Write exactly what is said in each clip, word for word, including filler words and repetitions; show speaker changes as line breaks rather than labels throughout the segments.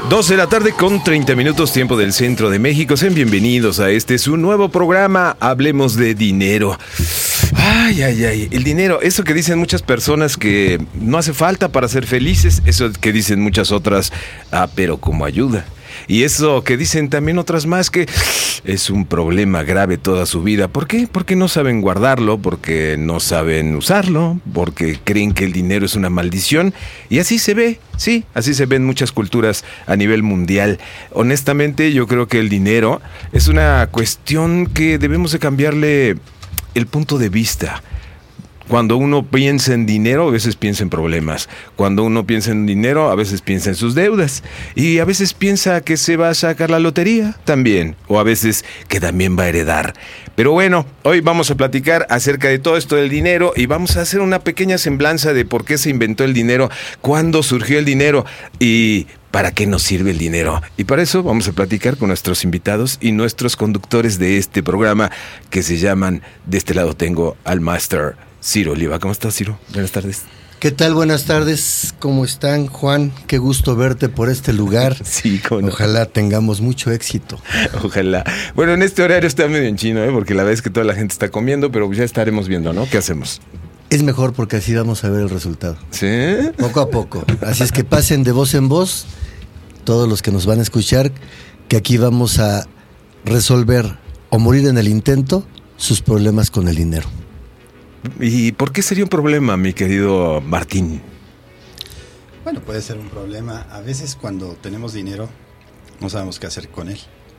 doce de la tarde con treinta minutos, tiempo del centro de México. Sean bienvenidos a este su nuevo programa, Hablemos de Dinero. Ay, ay, ay, el dinero, eso que dicen muchas personas que no hace falta para ser felices, eso que dicen muchas otras, ah, pero como ayuda. Y eso que dicen también otras más, que es un problema grave toda su vida. ¿Por qué? Porque no saben guardarlo, porque no saben usarlo, porque creen que el dinero es una maldición. Y así se ve, sí, así se ve en muchas culturas a nivel mundial. Honestamente, yo creo que el dinero es una cuestión que debemos de cambiarle el punto de vista. Cuando uno piensa en dinero, a veces piensa en problemas. Cuando uno piensa en dinero, a veces piensa en sus deudas. Y a veces piensa que se va a sacar la lotería también. O a veces que también va a heredar. Pero bueno, hoy vamos a platicar acerca de todo esto del dinero y vamos a hacer una pequeña semblanza de por qué se inventó el dinero, cuándo surgió el dinero y para qué nos sirve el dinero. Y para eso vamos a platicar con nuestros invitados y nuestros conductores de este programa que se llaman, de este lado tengo al Master Ciro Oliva. ¿Cómo estás, Ciro? Buenas tardes.
¿Qué tal? Buenas tardes. ¿Cómo están, Juan? Qué gusto verte por este lugar.
Sí, cómo no.
Ojalá tengamos mucho éxito.
Ojalá. Bueno, en este horario está medio en chino, ¿eh? Porque la verdad es que toda la gente está comiendo, pero ya estaremos viendo, ¿no? ¿Qué hacemos?
Es mejor porque así vamos a ver el resultado.
¿Sí?
Poco a poco. Así es que pasen de voz en voz, todos los que nos van a escuchar, que aquí vamos a resolver o morir en el intento sus problemas con el dinero.
¿Y por qué sería un problema, mi querido Martín?
Bueno, puede ser un problema. A veces cuando tenemos dinero no sabemos qué hacer con él.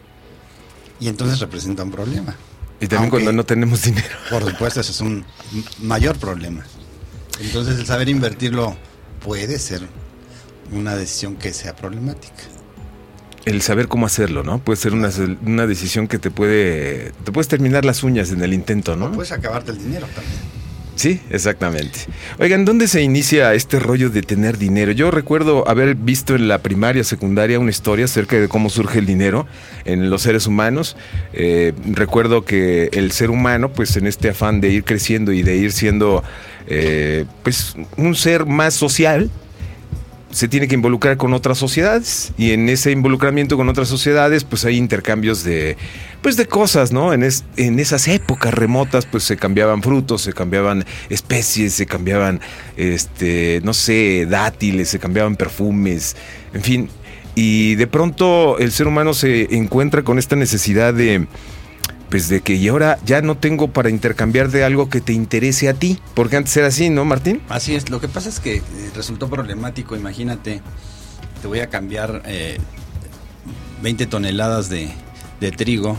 Y entonces representa un problema.
Y también Aunque, cuando no tenemos dinero.
Por supuesto, eso es un mayor problema. Entonces el saber invertirlo puede ser una decisión que sea problemática.
El saber cómo hacerlo, ¿no? Puede ser una, una decisión que te puede... Te puedes terminar las uñas en el intento, ¿no?
O puedes acabarte el dinero también.
Sí, exactamente. Oigan, ¿dónde se inicia este rollo de tener dinero? Yo recuerdo haber visto en la primaria, secundaria, una historia acerca de cómo surge el dinero en los seres humanos. Eh, recuerdo que el ser humano, pues en este afán de ir creciendo y de ir siendo, eh, pues, un ser más social, se tiene que involucrar con otras sociedades, y en ese involucramiento con otras sociedades pues hay intercambios de pues de cosas, ¿no? En, es, en esas épocas remotas pues se cambiaban frutos, se cambiaban especies, se cambiaban este no sé, dátiles, se cambiaban perfumes, en fin, y de pronto el ser humano se encuentra con esta necesidad de pues de que y ahora ya no tengo para intercambiar de algo que te interese a ti, porque antes era así, ¿no, Martín?
Así es, lo que pasa es que eh, resultó problemático. Imagínate, te voy a cambiar eh, veinte toneladas de, de trigo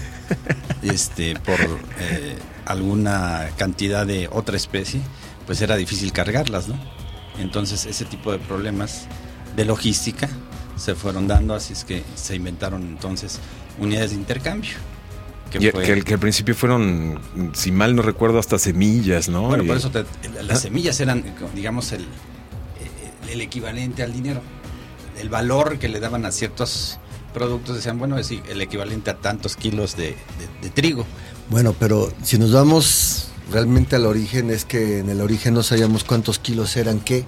este por eh, alguna cantidad de otra especie, pues era difícil cargarlas, ¿no? Entonces ese tipo de problemas de logística se fueron dando, así es que se inventaron entonces unidades de intercambio.
Que, y, que, que al principio fueron, si mal no recuerdo, hasta semillas, ¿no?
Bueno,
y...
por eso te, las semillas eran, digamos, el, el equivalente al dinero. El valor que le daban a ciertos productos, decían, bueno, es el equivalente a tantos kilos de, de, de trigo.
Bueno, pero si nos vamos realmente al origen, es que en el origen no sabíamos cuántos kilos eran qué,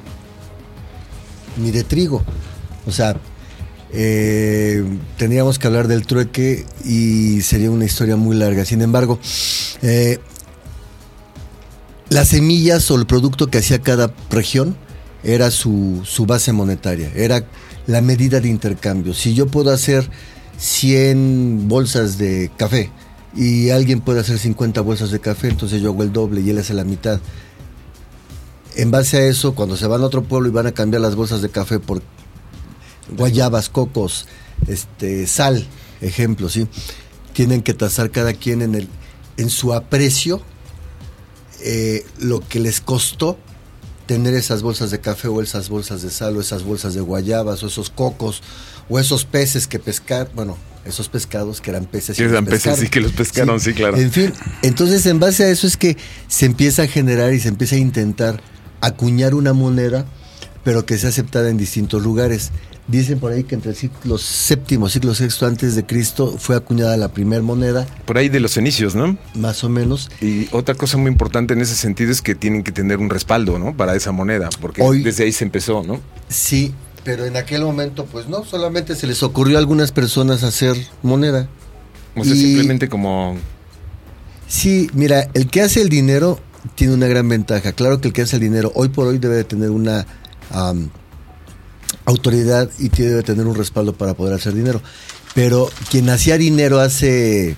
ni de trigo. O sea... Eh, tendríamos que hablar del trueque y sería una historia muy larga. Sin embargo, eh, las semillas o el producto que hacía cada región era su, su base monetaria, era la medida de intercambio. Si yo puedo hacer cien bolsas de café y alguien puede hacer cincuenta bolsas de café, entonces yo hago el doble y él hace la mitad. En base a eso, cuando se van a otro pueblo y van a cambiar las bolsas de café por guayabas, cocos, este, sal, ejemplo, ¿sí? Tienen que tasar cada quien en el, en su aprecio eh, lo que les costó tener esas bolsas de café o esas bolsas de sal o esas bolsas de guayabas o esos cocos o esos peces que pescar, bueno, esos pescados que eran peces.
Que eran peces, sí, que los pescaron, sí, sí, claro.
En fin, entonces en base a eso es que se empieza a generar y se empieza a intentar acuñar una moneda, pero que sea aceptada en distintos lugares. Dicen por ahí que entre el siglo séptimo, siglo sexto antes de Cristo fue acuñada la primera moneda.
Por ahí de los fenicios, ¿no?
Más o menos.
Y otra cosa muy importante en ese sentido es que tienen que tener un respaldo, ¿no? Para esa moneda, porque hoy, desde ahí se empezó, ¿no?
Sí, pero en aquel momento pues no, solamente se les ocurrió a algunas personas hacer moneda.
O sea, y simplemente como...
Sí, mira, el que hace el dinero tiene una gran ventaja. Claro que el que hace el dinero hoy por hoy debe de tener una um, autoridad y debe de tener un respaldo para poder hacer dinero. Pero quien hacía dinero hace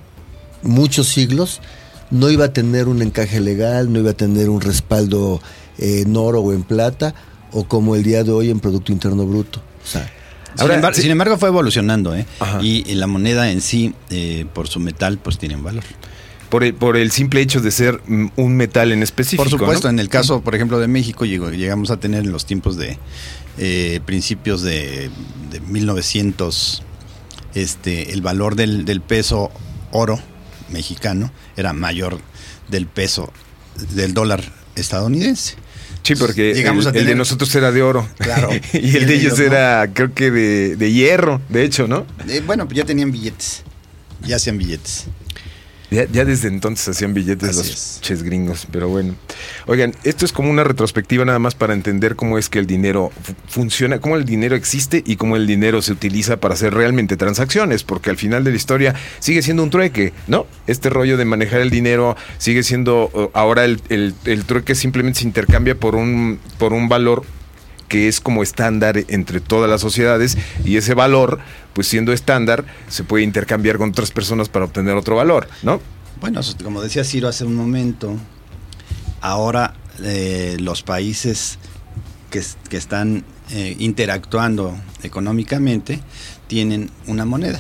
muchos siglos no iba a tener un encaje legal, no iba a tener un respaldo eh, en oro o en plata, o como el día de hoy en Producto Interno Bruto. O sea,
Ahora, sin, embargo, sí. sin embargo fue evolucionando, ¿eh? Y, y la moneda en sí, eh, por su metal, pues tiene un valor.
Por el, por el simple hecho de ser un metal en específico.
Por supuesto,
¿no?
En el caso, por ejemplo, de México, llegó, llegamos a tener en los tiempos de eh, principios de, de mil novecientos, este, el valor del, del peso oro mexicano era mayor del peso del dólar estadounidense.
Sí, porque
Llegamos
el,
a tener...
el de nosotros era de oro.
Claro.
y, y el, el de ellos, ellos era, ¿no? creo que de, de hierro, de hecho, ¿no?
Eh, bueno, pues ya tenían billetes. Ya hacían billetes.
Ya, ya desde entonces hacían billetes Así los es. ches gringos, pero bueno. Oigan, esto es como una retrospectiva nada más para entender cómo es que el dinero fu- funciona, cómo el dinero existe y cómo el dinero se utiliza para hacer realmente transacciones, porque al final de la historia sigue siendo un trueque, ¿no? Este rollo de manejar el dinero sigue siendo, uh, ahora el, el, el trueque simplemente se intercambia por un, por un valor que es como estándar entre todas las sociedades, y ese valor, pues siendo estándar, se puede intercambiar con otras personas para obtener otro valor, ¿no?
Bueno, como decía Ciro hace un momento, ahora eh, los países que, que están eh, interactuando económicamente tienen una moneda,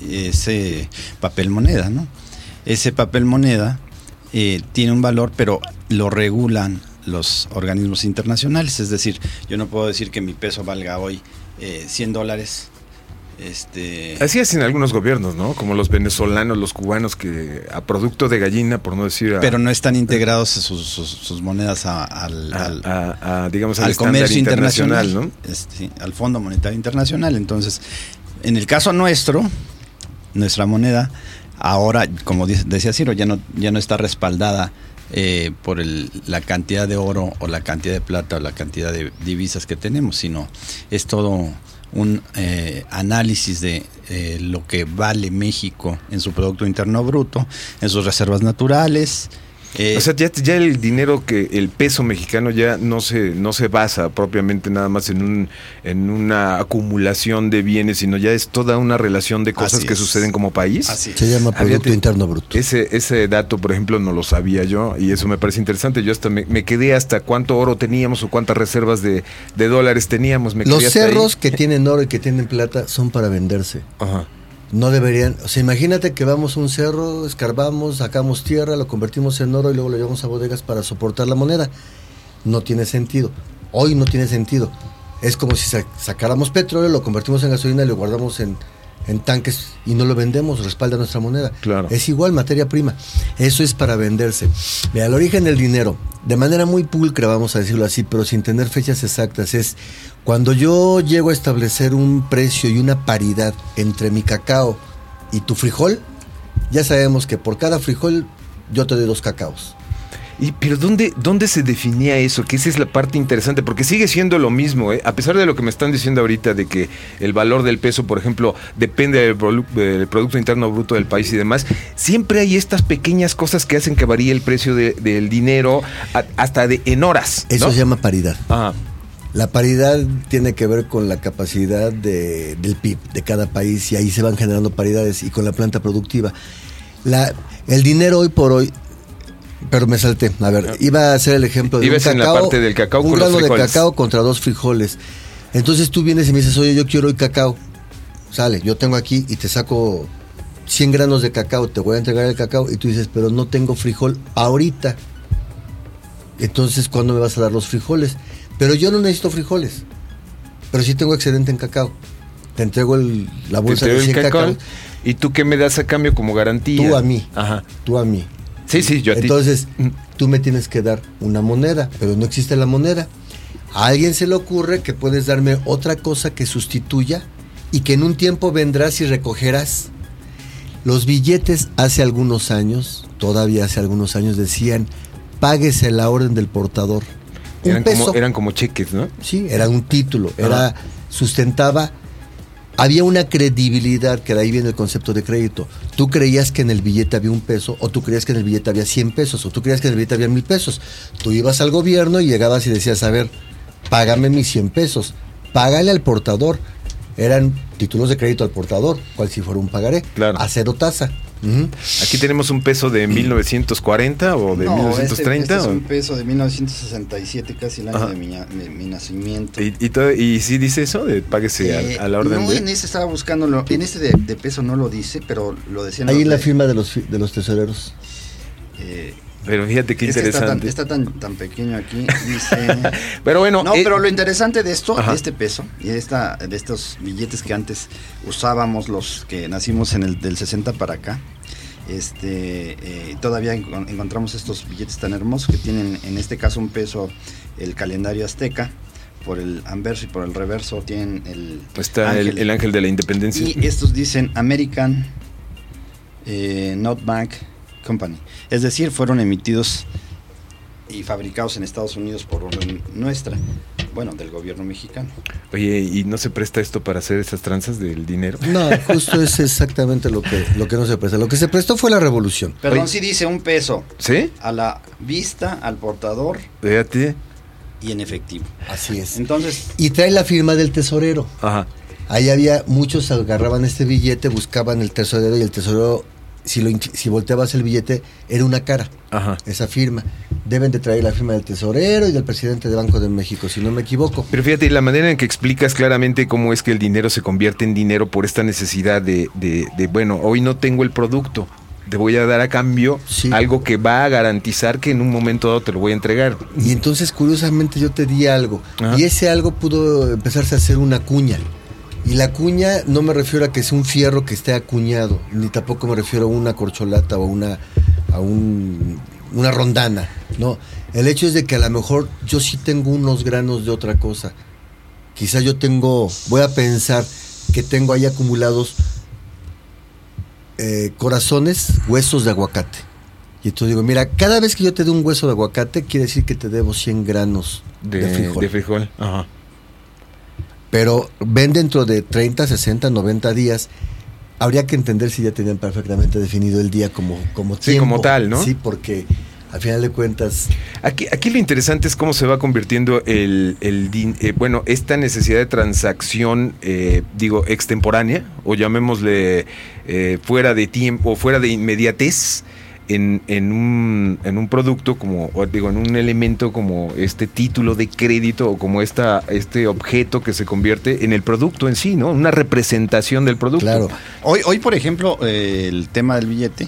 ese papel moneda, ¿no? Ese papel moneda eh, tiene un valor, pero lo regulan los organismos internacionales. Es decir, yo no puedo decir que mi peso valga hoy eh, cien dólares. Este...
Así es en algunos gobiernos, ¿no? Como los venezolanos, los cubanos, que a producto de gallina, por no decir... A,
pero no están integrados sus, sus, sus monedas a, al,
a,
al,
a, a, digamos, al,
al comercio internacional,
internacional, ¿no?
Este, al Fondo Monetario Internacional. Entonces, en el caso nuestro, nuestra moneda, ahora, como dice, decía Ciro, ya no, ya no está respaldada Eh, por el, la cantidad de oro o la cantidad de plata o la cantidad de divisas que tenemos, sino es todo un eh, análisis de eh, lo que vale México en su Producto Interno Bruto, en sus reservas naturales. Eh,
o sea, ya, ya el dinero, que el peso mexicano ya no se no se basa propiamente nada más en un en una acumulación de bienes, sino ya es toda una relación de cosas que suceden como país.
Así
se llama Producto
Fíjate,
Interno Bruto.
Ese ese dato, por ejemplo, no lo sabía yo, y eso me parece interesante. Yo hasta me, me quedé hasta cuánto oro teníamos o cuántas reservas de, de dólares teníamos. Me
Los
quedé
cerros
ahí.
que tienen oro y que tienen plata son para venderse.
Ajá.
No deberían, o sea, imagínate que vamos a un cerro, escarbamos, sacamos tierra, lo convertimos en oro y luego lo llevamos a bodegas para soportar la moneda. No tiene sentido. Hoy no tiene sentido. Es como si sac- sacáramos petróleo, lo convertimos en gasolina y lo guardamos en, en tanques y no lo vendemos, respalda nuestra moneda.
Claro.
Es igual, materia prima. Eso es para venderse. Mira, el origen del dinero, de manera muy pulcra, vamos a decirlo así, pero sin tener fechas exactas, es cuando yo llego a establecer un precio y una paridad entre mi cacao y tu frijol, ya sabemos que por cada frijol yo te doy dos cacaos.
Y, pero ¿dónde, ¿dónde se definía eso? Que esa es la parte interesante, porque sigue siendo lo mismo, ¿eh? A pesar de lo que me están diciendo ahorita de que el valor del peso, por ejemplo, depende del, produ- del Producto Interno Bruto del país y demás, siempre hay estas pequeñas cosas que hacen que varíe el precio de, del dinero a, hasta de, en horas, ¿no?
Eso se llama paridad.
Ajá.
La paridad tiene que ver con la capacidad de, del P I B de cada país, y ahí se van generando paridades, y con la planta productiva. La, el dinero hoy por hoy, pero me salté, a ver, iba a hacer el ejemplo de
Ibas
un
en
cacao,
la parte del cacao
un
con los
grano de
frijoles.
cacao contra dos frijoles. Entonces tú vienes y me dices, oye, yo quiero hoy cacao. Sale, yo tengo aquí y te saco cien granos de cacao, te voy a entregar el cacao, y tú dices, pero no tengo frijol ahorita. Entonces, ¿cuándo me vas a dar los frijoles? Pero yo no necesito frijoles, pero sí tengo excedente en cacao. Te entrego el, la bolsa
Te
de
entrego
cien
el cacao,
cacaos.
¿y tú qué me das a cambio como garantía?
Tú a mí.
Ajá.
Tú a mí.
Sí, sí, yo a ti.
Entonces, tú me tienes que dar una moneda, pero no existe la moneda. A alguien se le ocurre que puedes darme otra cosa que sustituya, y que en un tiempo vendrás y recogerás. Los billetes hace algunos años, todavía hace algunos años, decían, páguese la orden del portador. un
eran
peso.
Como, eran como cheques, ¿no?
Sí, era un título, era
Ajá.
sustentaba, había una credibilidad, que de ahí viene el concepto de crédito. Tú creías que en el billete había un peso, o tú creías que en el billete había cien pesos, o tú creías que en el billete había mil pesos. Tú ibas al gobierno y llegabas y decías, a ver, págame mis cien pesos, págale al portador. Eran títulos de crédito al portador, cual si fuera un pagaré,
Claro.
a cero tasa. Uh-huh.
Aquí tenemos un peso de mil novecientos cuarenta o de
No,
mil novecientos treinta.
Este, este es
o...
un peso de mil novecientos sesenta y siete, casi el año
Ajá.
de mi, de mi nacimiento.
¿Y, y, todo, ¿Y sí dice eso? De páguese
Eh,
a, a la orden
no,
de...
en este estaba buscándolo, en este de, de peso no lo dice, pero lo decían
Ahí
los
en la
de-
firma de los, fi- de los tesoreros.
eh,
Pero fíjate qué
es que
interesante.
está tan, está tan, tan pequeño aquí, dice...
Pero bueno...
No,
eh,
pero lo interesante de esto,
Ajá.
de este peso y de, esta, de estos billetes que antes usábamos los que nacimos en el del sesenta para acá, este eh, todavía en- encontramos estos billetes tan hermosos que tienen en este caso un peso, el calendario azteca, por el anverso y por el reverso tienen el
Está el, el ángel de la independencia.
y estos dicen American eh, Note Bank Company, es decir, fueron emitidos y fabricados en Estados Unidos por orden nuestra, bueno, del gobierno mexicano.
Oye, ¿y no se presta esto para hacer esas tranzas del dinero?
No, justo es exactamente lo que, lo que no se presta. Lo que se prestó fue la revolución.
Perdón,
Oye.
sí dice un peso
¿Sí?
a la vista, al portador
Fíjate.
y en efectivo.
Así es.
Entonces,
Y trae la firma del tesorero.
Ajá.
Ahí había, muchos agarraban este billete, buscaban el tesorero y el tesorero, si, lo, inc- si volteabas el billete, era una cara,
Ajá.
esa firma. Deben de traer la firma del tesorero y del presidente de Banco de México, si no me equivoco.
Pero fíjate, la manera en que explicas claramente cómo es que el dinero se convierte en dinero por esta necesidad de, de, de bueno, hoy no tengo el producto, te voy a dar a cambio
Sí.
algo que va a garantizar que en un momento dado te lo voy a entregar.
Y entonces, curiosamente, yo te di algo.
Ajá.
Y ese algo pudo empezarse a hacer una cuña. Y la cuña no me refiero a que sea un fierro que esté acuñado, ni tampoco me refiero a una corcholata o una, a un, una rondana. No, el hecho es de que a lo mejor yo sí tengo unos granos de otra cosa. Quizá yo tengo, voy a pensar que tengo ahí acumulados eh, corazones, huesos de aguacate. Y entonces digo, mira, cada vez que yo te dé un hueso de aguacate, quiere decir que te debo cien granos de,
De,
frijol.
de frijol. Ajá.
Pero ven dentro de treinta, sesenta, noventa días. Habría que entender si ya tenían perfectamente definido el día como, como
Sí,
tiempo.
como tal, ¿no?
Sí, porque al final de cuentas,
Aquí, aquí lo interesante es cómo se va convirtiendo el, el din- eh, bueno, esta necesidad de transacción, eh, digo, extemporánea, o llamémosle eh, fuera de tiempo, fuera de inmediatez, en, en, un, en un producto como, o digo, en un elemento como este título de crédito o como esta, este objeto que se convierte en el producto en sí, ¿no? Una representación del producto.
claro.
hoy, hoy por ejemplo, eh, el tema del billete,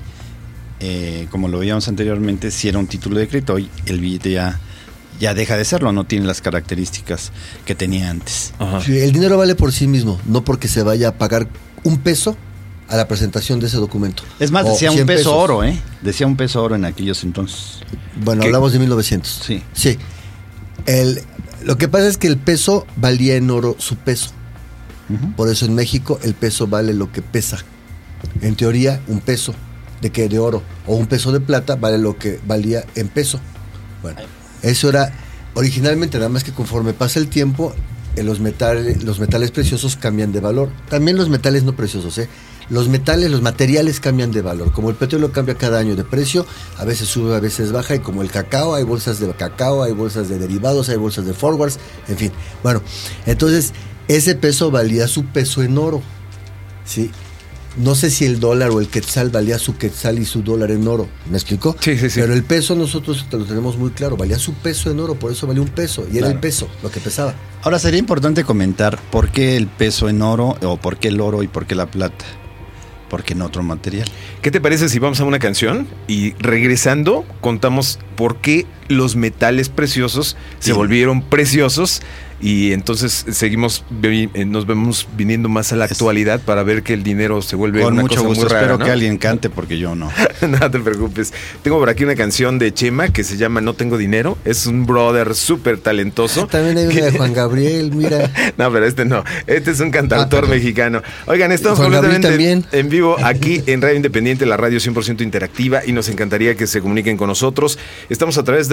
eh, como lo veíamos anteriormente, si era un título de crédito, hoy el billete ya, ya deja de serlo, no tiene las características que tenía antes.
Ajá.
Sí, el dinero vale por sí mismo, no porque se vaya a pagar un peso a la presentación de ese documento.
Es más,
O
decía un
cien
peso
pesos.
oro, ¿eh? Decía un peso oro en aquellos entonces.
Bueno,
¿Qué?
hablamos de mil novecientos.
Sí.
Sí. El, lo que pasa es que el peso valía en oro su peso.
Ujú.
Por eso en México el peso vale lo que pesa. En teoría, un peso de que de oro o un peso de plata vale lo que valía en peso. Bueno, eso era originalmente, nada más que conforme pasa el tiempo, eh, los metales, los metales preciosos cambian de valor. También los metales no preciosos, ¿eh? Los metales, los materiales cambian de valor. Como el petróleo cambia cada año de precio, a veces sube, a veces baja, y como el cacao, hay bolsas de cacao, hay bolsas de derivados, hay bolsas de forwards, en fin. Bueno, entonces ese peso valía su peso en oro, ¿sí? No sé si el dólar o el quetzal valía su quetzal y su dólar en oro, ¿me explicó?
Sí, sí, sí.
Pero el peso nosotros te lo tenemos muy claro, valía su peso en oro, por eso valía un peso, y era
Claro.
el peso, lo que pesaba.
Ahora sería importante comentar por qué el peso en oro, o por qué el oro y por qué la plata. ¿Por qué en otro material?
¿Qué te parece si vamos a una canción y regresando contamos por qué los metales preciosos se
Sí.
volvieron preciosos y entonces seguimos, vi- eh, nos vemos viniendo más a la
Es-
actualidad para ver que el dinero se vuelve
Con
una
mucho
cosa
gusto,
muy rara,
espero
¿no?
que alguien cante porque yo no.
No te preocupes. Tengo por aquí una canción de Chema que se llama No Tengo Dinero. Es un brother súper talentoso.
También hay una de Juan Gabriel, mira.
No, pero este no. Este es un cantautor
Ah, perdón.
mexicano. Oigan, estamos
Juan Gabriel
completamente
también.
en vivo aquí en Radio Independiente, la radio cien por ciento interactiva, y nos encantaría que se comuniquen con nosotros. Estamos a través de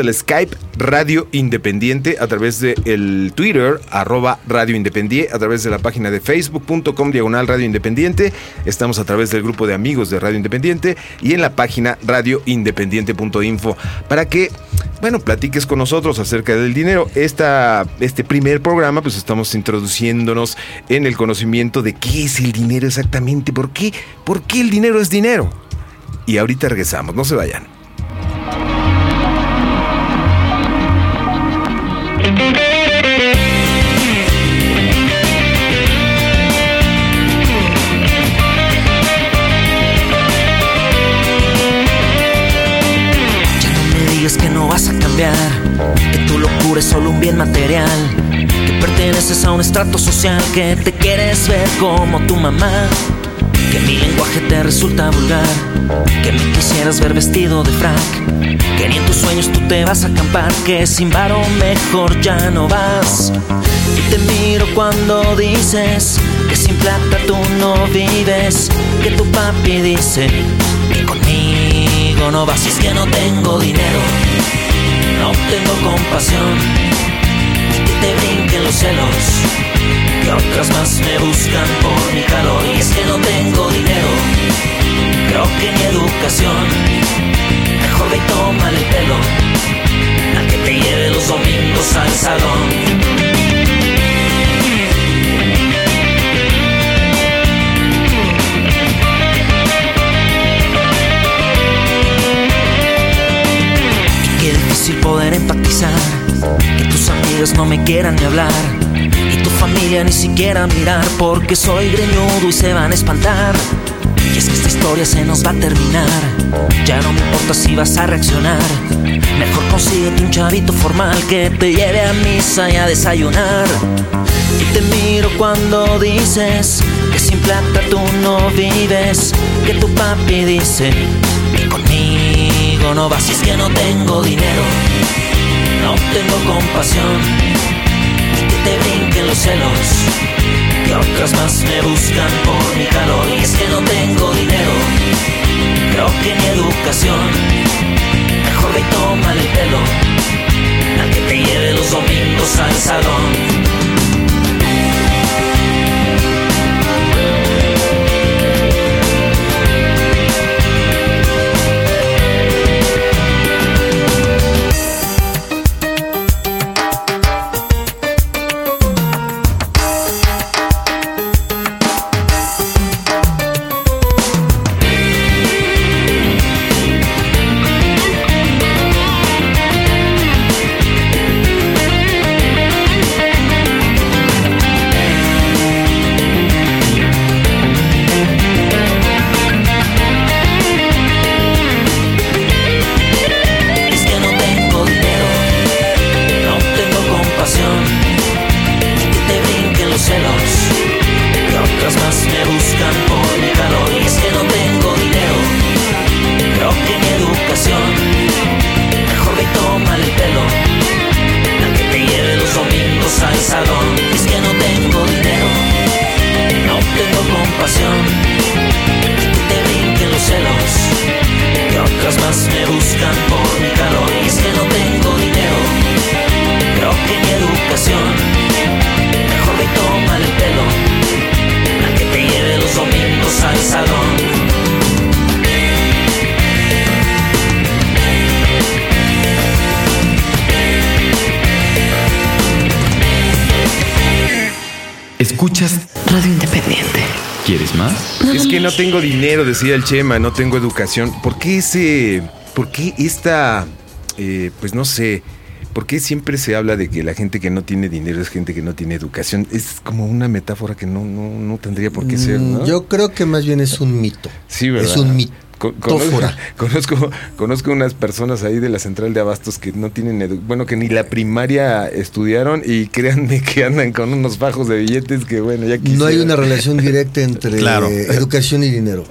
del Skype Radio Independiente, a través del Twitter, arroba Radio Independiente, a través de la página de facebook punto com diagonal Radio Independiente. Estamos a través del grupo de amigos de Radio Independiente y en la página radio independiente punto info para que, bueno, platiques con nosotros acerca del dinero. Esta, este primer programa, pues estamos introduciéndonos en el conocimiento de qué es el dinero exactamente, por qué, por qué el dinero es dinero. Y ahorita regresamos, no se vayan.
Es que no vas a cambiar, que tu locura es solo un bien material, que perteneces a un estrato social, que te quieres ver como tu mamá, que mi lenguaje te resulta vulgar, que me quisieras ver vestido de frac, que ni en tus sueños tú te vas a acampar, que sin varo mejor ya no vas. Y te miro cuando dices que sin plata tú no vives, que tu papi dice que conmigo no vas. Y es que no tengo dinero, no tengo compasión, que te brinquen los celos, que otras más me buscan por mi calor. Y es que no tengo dinero, creo que ni educación, mejor ve y tómale el pelo, a que te lleve los domingos al salón. Qué difícil poder empatizar, que tus amigos no me quieran ni hablar, y tu familia ni siquiera mirar, porque soy greñudo y se van a espantar. Y es que esta historia se nos va a terminar, ya no me importa si vas a reaccionar, mejor consíguete un chavito formal que te lleve a misa y a desayunar. Y te miro cuando dices que sin plata tú no vives, que tu papi dice que conmigo no vas. Y es que no tengo dinero, no tengo compasión, que te brinquen los celos, que otras más me buscan por mi calor. Y es que no tengo dinero, creo que ni educación, mejor ve y tómale el pelo, a que te lleve los domingos al salón.
Escuchas Radio Independiente. ¿Quieres más?
Es que no tengo dinero, decía el Chema, no tengo educación. ¿Por qué ese, por qué esta, eh, pues no sé, por qué siempre se habla de que la gente que no tiene dinero es gente que no tiene educación? Es como una metáfora que no, no, no tendría por qué ser, ¿no?
Yo creo que más bien es un mito.
Sí, ¿verdad?
Es un mito.
Conozco, conozco, conozco unas personas ahí de la central de abastos que no tienen, edu- bueno, que ni la primaria estudiaron, y créanme que andan con unos fajos de billetes que, bueno, ya quisiera.
No hay una relación directa entre
Claro.
educación y dinero.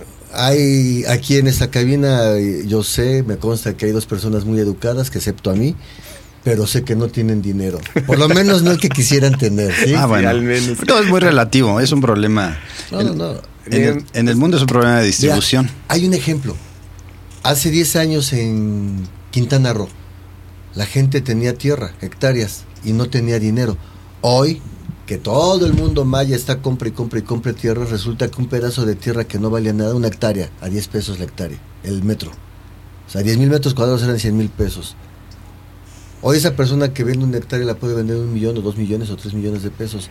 Hay aquí en esta cabina, yo sé, me consta que hay dos personas muy educadas, que excepto a mí, pero sé que no tienen dinero. Por lo menos no el que quisieran tener, ¿sí?
Ah, bueno.
Sí, al menos.
No, es muy relativo, es un problema.
No, no, no.
En el, en el mundo es un problema de distribución.
Mira, hay un ejemplo. Hace diez años en Quintana Roo, la gente tenía tierra, hectáreas, y no tenía dinero. Hoy, que todo el mundo maya está compra y compra y compra tierra, resulta que un pedazo de tierra que no valía nada, una hectárea, a diez pesos la hectárea, el metro. O sea, diez mil metros cuadrados eran cien mil pesos. Hoy esa persona que vende una hectárea la puede vender un millón o dos millones o tres millones de pesos.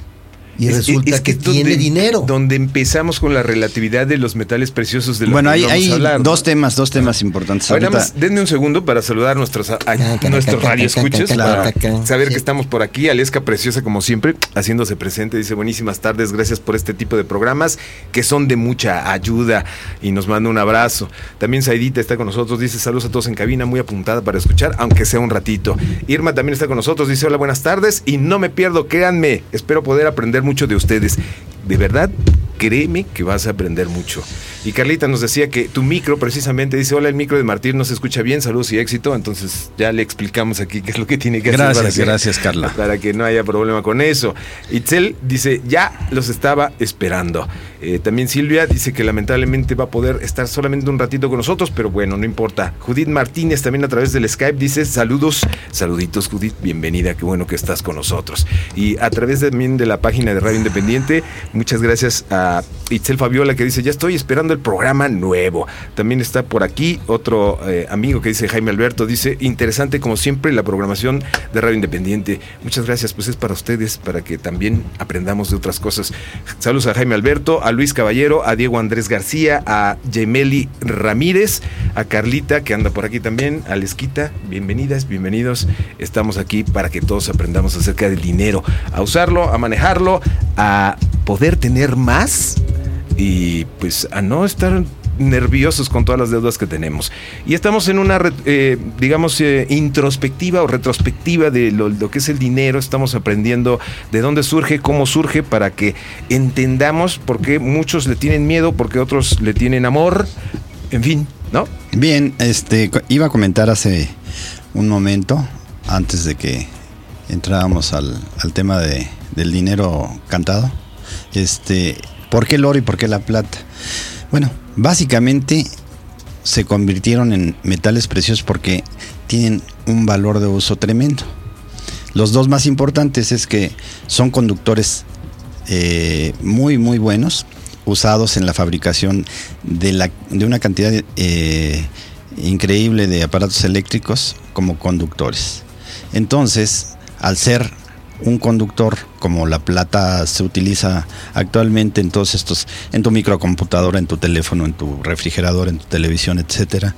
Y es, resulta es que, que tiene
donde,
dinero.
Donde empezamos con la relatividad de los metales preciosos de los
bueno,
que
hay,
vamos
hay
a hablar.
dos temas, dos temas importantes.
Ahora más, denme un segundo para saludar a nuestros, a, a nuestros radioescuchas, para saber que estamos por aquí. Aleska Preciosa, como siempre, haciéndose presente. Dice, buenísimas tardes, gracias por este tipo de programas que son de mucha ayuda, y nos manda un abrazo. También Saidita está con nosotros, dice, saludos a todos en cabina, muy apuntada para escuchar, aunque sea un ratito. Irma también está con nosotros, dice, hola, buenas tardes, y no me pierdo, créanme, espero poder aprender mucho de ustedes. De verdad, créeme que vas a aprender mucho. Y Carlita nos decía que tu micro, precisamente, dice, hola, el micro de Martín no se escucha bien, saludos y éxito. Entonces ya le explicamos aquí qué es lo que tiene que
gracias,
hacer. Gracias,
gracias, Carla.
Para que no haya problema con eso. Itzel dice, ya los estaba esperando. Eh, también Silvia dice que lamentablemente va a poder estar solamente un ratito con nosotros, pero bueno, no importa. Judith Martínez también a través del Skype dice, saludos, saluditos Judith, bienvenida, qué bueno que estás con nosotros. Y a través también de la página de Radio Independiente, muchas gracias a Itzel Fabiola que dice, ya estoy esperando el programa nuevo. También está por aquí otro eh, amigo que dice, Jaime Alberto, dice, interesante como siempre la programación de Radio Independiente. Muchas gracias, pues es para ustedes, para que también aprendamos de otras cosas. Saludos a Jaime Alberto, a Luis Caballero, a Diego Andrés García, a Yemeli Ramírez, a Carlita que anda por aquí también, a Lesquita, bienvenidas, bienvenidos. Estamos aquí para que todos aprendamos acerca del dinero, a usarlo, a manejarlo, a poder tener más y pues a no estar nerviosos con todas las deudas que tenemos. Y estamos en una, eh, digamos, eh, introspectiva o retrospectiva de lo, lo que es el dinero. Estamos aprendiendo de dónde surge, cómo surge, para que entendamos por qué muchos le tienen miedo, por qué otros le tienen amor, en fin, ¿no? Bien, este, iba a comentar hace un momento, antes de que entráramos al, al tema de, del dinero cantado, este, ¿por qué el oro y por qué la plata? Bueno, básicamente se convirtieron en metales preciosos porque tienen un valor de uso tremendo. Los dos más importantes es que son conductores eh, muy muy buenos, usados en la fabricación de, la, de una cantidad eh, increíble de aparatos eléctricos como conductores. Entonces, al ser un conductor como la plata se utiliza actualmente en todos estos, en tu microcomputadora, en tu teléfono, en tu refrigerador, en tu televisión, etcétera,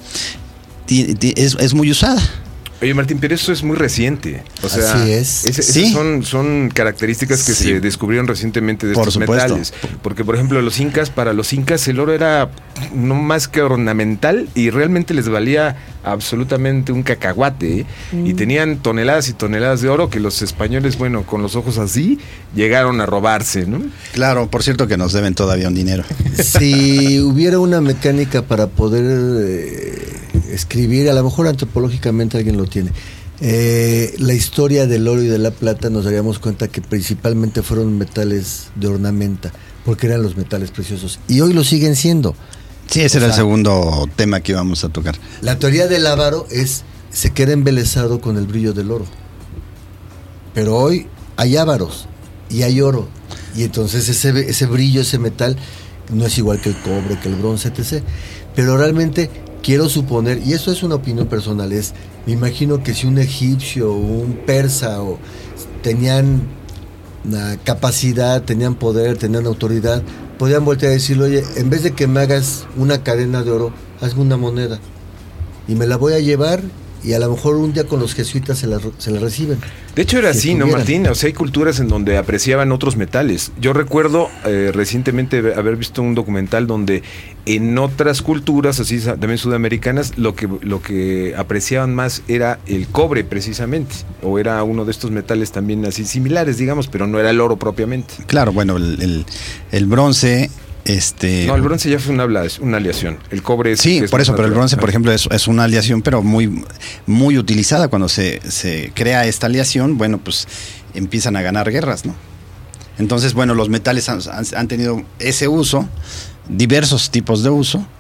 es, es muy usada. Oye, Martín, pero eso es muy reciente. O sea,
así es.
Ese,
¿Sí?
Esas son, son características que sí. se descubrieron recientemente de
por
estos
supuesto.
metales. Porque, por ejemplo, los incas, para los incas el oro era no más que ornamental y realmente les valía absolutamente un cacahuate, ¿eh? Mm. Y tenían toneladas y toneladas de oro que los españoles, bueno, con los ojos así, llegaron a robarse, ¿no? Claro, por cierto que nos deben todavía un dinero.
Si hubiera una mecánica para poder eh, escribir, a lo mejor antropológicamente alguien lo tiene, eh, la historia del oro y de la plata, nos daríamos cuenta que principalmente fueron metales de ornamenta, porque eran los metales preciosos, y hoy lo siguen siendo.
Sí, ese
o
era
sea,
el segundo tema que íbamos a tocar.
La teoría del avaro es, se queda embelesado con el brillo del oro, pero hoy hay ávaros y hay oro, y entonces ese, ese brillo, ese metal no es igual que el cobre, que el bronce, etcétera. Pero realmente quiero suponer, y eso es una opinión personal, es, me imagino que si un egipcio o un persa o tenían una capacidad, tenían poder, tenían autoridad, podían voltear a decirle, oye, en vez de que me hagas una cadena de oro, hazme una moneda y me la voy a llevar, y a lo mejor un día con los jesuitas se la, se la reciben.
De hecho era
si
así,
estuvieran.
¿no, Martín? O sea, hay culturas en donde apreciaban otros metales. Yo recuerdo eh, recientemente haber visto un documental donde en otras culturas, así también sudamericanas, lo que, lo que apreciaban más era el cobre precisamente, o era uno de estos metales también así similares, digamos, pero no era el oro propiamente.
Claro, bueno, el, el, el bronce... Este...
No, el bronce ya fue una, una aleación. El cobre es...
Sí,
es
por eso,
natural.
pero el bronce, por ejemplo, es, es una aleación, pero muy, muy utilizada. Cuando se, se crea esta aleación, bueno, pues empiezan a ganar guerras, ¿no? Entonces, bueno, los metales han, han, han tenido ese uso, diversos tipos de uso,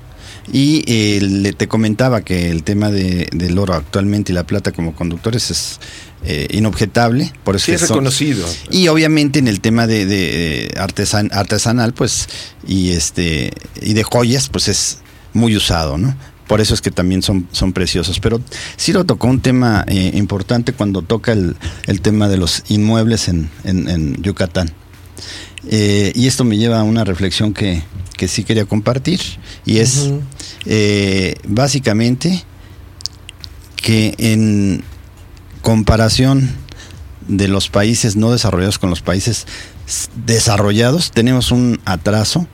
Y eh, le, te comentaba que el tema de, del oro actualmente y la plata como conductores es eh, inobjetable, por eso
sí, es
son,
reconocido.
Y obviamente en el tema de, de artesan, artesanal, pues, y este y de joyas, pues es muy usado, ¿no? Por eso es que también son, son preciosos. Pero sí lo tocó un tema eh, importante cuando toca el, el tema de los inmuebles en, en, en Yucatán. Eh, y esto me lleva a una reflexión que, que sí quería compartir. Y es uh-huh. eh, básicamente que en comparación de los países no desarrollados con los países desarrollados, tenemos un atraso.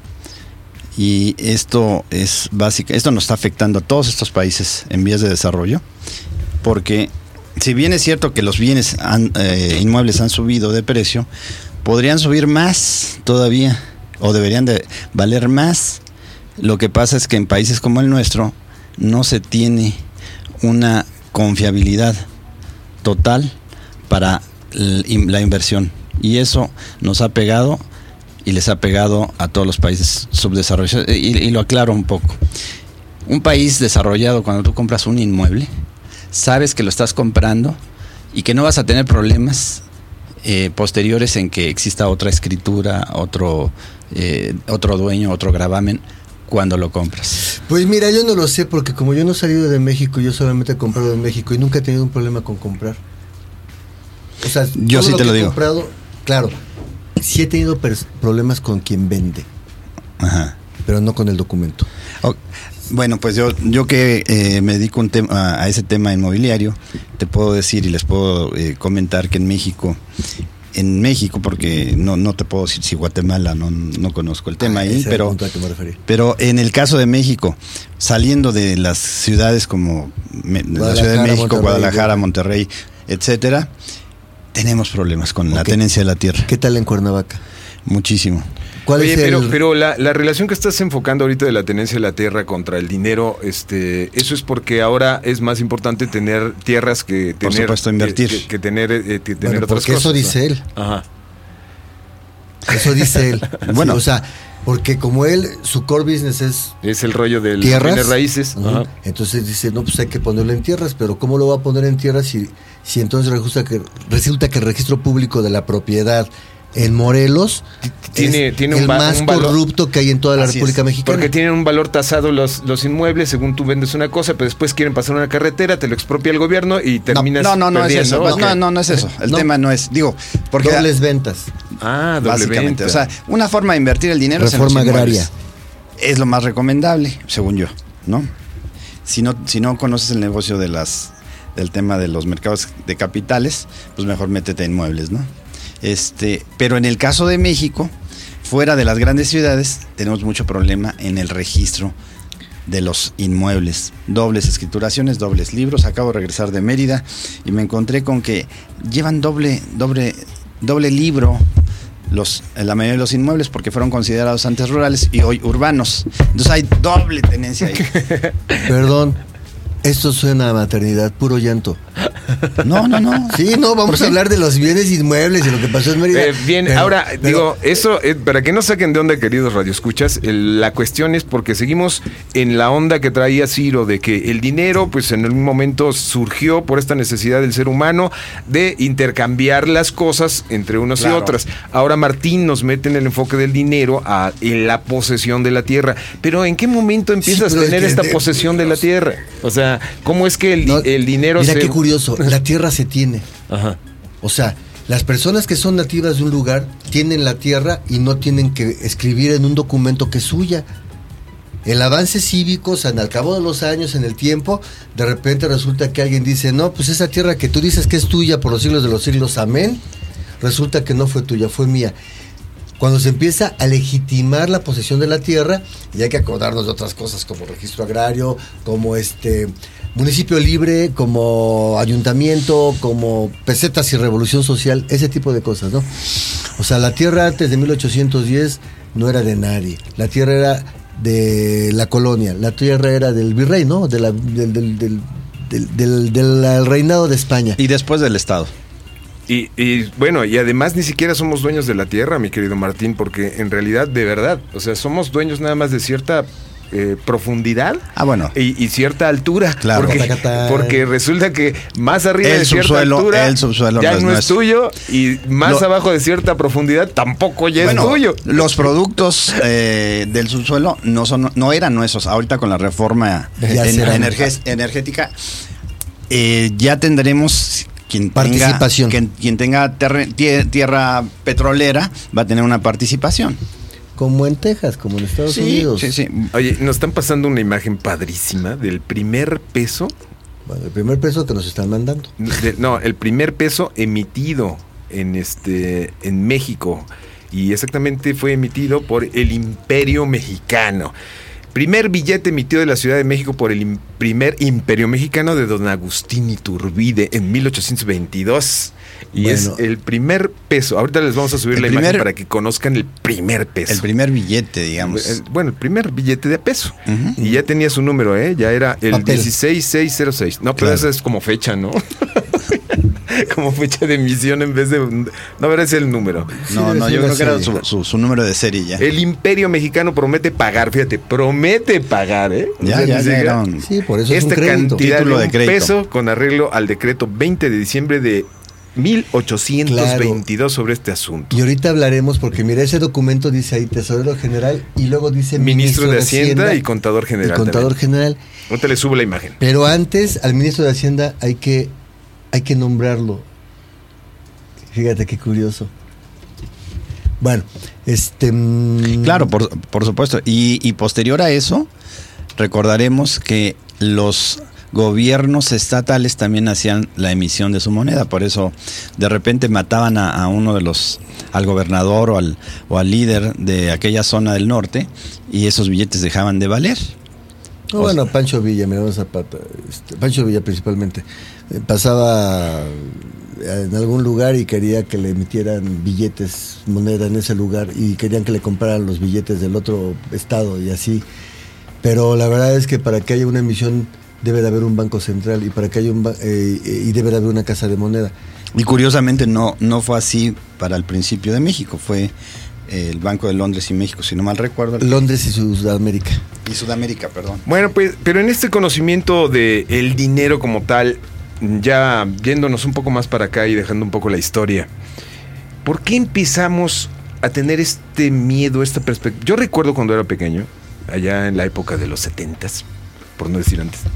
Y esto es básico, esto nos está afectando a todos estos países en vías de desarrollo, porque si bien es cierto que los bienes han, eh, inmuebles han subido de precio, podrían subir más todavía, o deberían de valer más. Lo que pasa es que en países como el nuestro no se tiene una confiabilidad total para la inversión, y eso nos ha pegado y les ha pegado a todos los países subdesarrollados. Y, y lo aclaro un poco. Un país desarrollado, cuando tú compras un inmueble, sabes que lo estás comprando y que no vas a tener problemas eh, posteriores en que exista otra escritura, otro, eh, otro dueño, otro gravamen cuando lo compras.
Pues mira, yo no lo sé, porque como yo no he salido de México, yo solamente he comprado en México y nunca he tenido un problema con comprar. O sea,
yo sí
lo
te lo
he
digo.
Comprado, claro. Sí he tenido pers- problemas con quien vende.
Ajá.
Pero no con el documento.
Oh, bueno, pues yo yo que eh, me dedico un tema, a ese tema inmobiliario, te puedo decir y les puedo eh, comentar que en México, en México, porque no no te puedo decir si Guatemala, no, no conozco el tema ah, ahí, pero, pero en el caso de México, saliendo de las ciudades como me, la Ciudad de México, Monterrey, Guadalajara, Monterrey, etcétera, tenemos problemas con okay. la tenencia de la tierra.
¿Qué tal en Cuernavaca?
Muchísimo.
¿Cuál Oye, es pero, el... pero la, la relación que estás enfocando ahorita de la tenencia de la tierra contra el dinero, este, eso es porque ahora es más importante tener tierras que tener,
por supuesto, invertir,
que, que tener, eh, que tener
bueno,
otras
porque
cosas.
Eso dice él.
Ajá.
Eso dice él.
Bueno,
sí, o sea, porque como él, su core business es
es el rollo del
tierras,
bienes raíces.
Uh-huh.
Ajá.
Entonces dice, no, pues hay que ponerlo en tierras, pero ¿cómo lo va a poner en tierras si, si entonces resulta que resulta que el registro público de la propiedad en Morelos
tiene,
es
tiene
el
un va,
más
un valor,
corrupto que hay en toda la
Así
República
es,
Mexicana?
Porque tienen un valor tasado los, los inmuebles, según tú vendes una cosa, pero después quieren pasar una carretera, te lo expropia el gobierno y terminas
no, no, no,
perdiendo.
Es eso. Pues no, no, no es eso. El
no.
tema no es, digo, porque
dobles ventas.
Ah, doble
básicamente,
venta.
O sea, una forma de invertir el dinero
reforma
es en los
agraria.
Es lo más recomendable, según yo, ¿no? Si no, si no conoces el negocio de las, del tema de los mercados de capitales, pues mejor métete en inmuebles, ¿no? Este, pero en el caso de México, fuera de las grandes ciudades, tenemos mucho problema en el registro de los inmuebles. Dobles escrituraciones, dobles libros. Acabo de regresar de Mérida y me encontré con que llevan doble, doble, doble libro los, la mayoría de los inmuebles porque fueron considerados antes rurales y hoy urbanos. Entonces hay doble tenencia ahí.
Perdón. Esto suena a maternidad, puro llanto.
No, no, no.
Sí, no, vamos a hablar de los bienes inmuebles y lo que pasó en Mérida.
Eh, bien, pero, ahora, pero, digo, eso, eh, para que no saquen de onda, queridos radioescuchas, el, la cuestión es porque seguimos en la onda que traía Ciro, de que el dinero, pues en algún momento surgió por esta necesidad del ser humano de intercambiar las cosas entre unas claro. y otras. Ahora Martín nos mete en el enfoque del dinero a, en la posesión de la tierra. Pero ¿en qué momento empiezas sí, a tener esta de, posesión de, de la tierra? O sea, ¿cómo es que el, no, el dinero
mira
se...?
Mira qué curioso, la tierra se tiene.
Ajá.
O sea, las personas que son nativas de un lugar tienen la tierra y no tienen que escribir en un documento que es suya. El avance cívico, o sea, al cabo de los años, en el tiempo, de repente resulta que alguien dice, no, pues esa tierra que tú dices que es tuya por los siglos de los siglos, amén, resulta que no fue tuya, fue mía. Cuando se empieza a legitimar la posesión de la tierra, y hay que acordarnos de otras cosas como registro agrario, como este municipio libre, como ayuntamiento, como pesetas y revolución social, ese tipo de cosas, ¿no? O sea, la tierra antes de mil ochocientos diez no era de nadie, la tierra era de la colonia, la tierra era del virrey, ¿no? De la, del, del, del, del, del, del reinado de España.
Y después del Estado.
Y, y bueno, y además ni siquiera somos dueños de la tierra, mi querido Martín, porque en realidad, de verdad, o sea, somos dueños nada más de cierta eh, profundidad
ah, bueno.
y, y cierta altura.
Claro.
Porque, porque resulta que más arriba
el
de cierta
subsuelo,
altura
el subsuelo
ya
no es,
no es
nuestro.
tuyo y más
Lo,
abajo de cierta profundidad tampoco ya
bueno,
es tuyo.
Los productos eh, del subsuelo no son no eran nuestros. Ahorita con la reforma en, energe, energética eh, ya tendremos quien
participación.
Tenga, quien, quien tenga terre, tierra petrolera va a tener una participación.
Como en Texas, como en Estados
sí,
Unidos.
Sí, sí.
Oye, nos están pasando una imagen padrísima del primer peso.
Bueno, el primer peso que nos están mandando.
De, no, el primer peso emitido en este en México. Y exactamente fue emitido por el Imperio Mexicano. Primer billete emitido de la Ciudad de México por el im- primer Imperio Mexicano de don Agustín Iturbide en mil ochocientos veintidós. Y bueno, es el primer peso. Ahorita les vamos a subir la primer, imagen para que conozcan el primer peso.
El primer billete, digamos.
El, bueno, el primer billete de a peso.
Uh-huh.
Y ya tenía su número, ¿eh? Ya era el Papel. dieciséis mil seiscientos seis. No, pero claro. Esa es como fecha, ¿no? Como fecha de emisión en vez de... No, pero es el número.
No, sí, no, yo creo que era su, su, su número de serie ya.
El Imperio Mexicano promete pagar, fíjate, promete pagar, ¿eh?
Ya, ya, ya era un,
sí, por eso
esta
es un crédito.
Cantidad
Título
de,
de
un
crédito.
Peso con arreglo al decreto veinte de diciembre de mil ochocientos veintidós claro. Sobre este asunto.
Y ahorita hablaremos porque mira, ese documento dice ahí Tesorero General y luego dice
Ministro,
Ministro
de,
de
Hacienda,
Hacienda
y Contador General.
Y Contador también. General.
Ahorita le subo la imagen.
Pero antes al Ministro de Hacienda hay que, hay que nombrarlo. Fíjate qué curioso. Bueno, este...
Claro, por, por supuesto. Y, y posterior a eso, recordaremos que los gobiernos estatales también hacían la emisión de su moneda. Por eso, de repente mataban a, a uno de los... al gobernador o al, o al líder de aquella zona del norte y esos billetes dejaban de valer.
No, bueno, Pancho Villa, Miranda Zapata, este, Pancho Villa principalmente, eh, pasaba en algún lugar y quería que le emitieran billetes, moneda en ese lugar y querían que le compraran los billetes del otro estado y así. Pero la verdad es que para que haya una emisión debe de haber un banco central y para que haya un ba- eh, y debe de haber una casa de moneda.
Y curiosamente no, no fue así para el principio de México, fue el Banco de Londres y México, si no mal recuerdo.
Londres y Sudamérica.
Y Sudamérica, perdón.
Bueno, pues, pero en este conocimiento de el dinero como tal, ya yéndonos un poco más para acá y dejando un poco la historia, ¿por qué empezamos a tener este miedo, esta perspectiva? Yo recuerdo cuando era pequeño, allá en la época de los setentas, por no decir antes,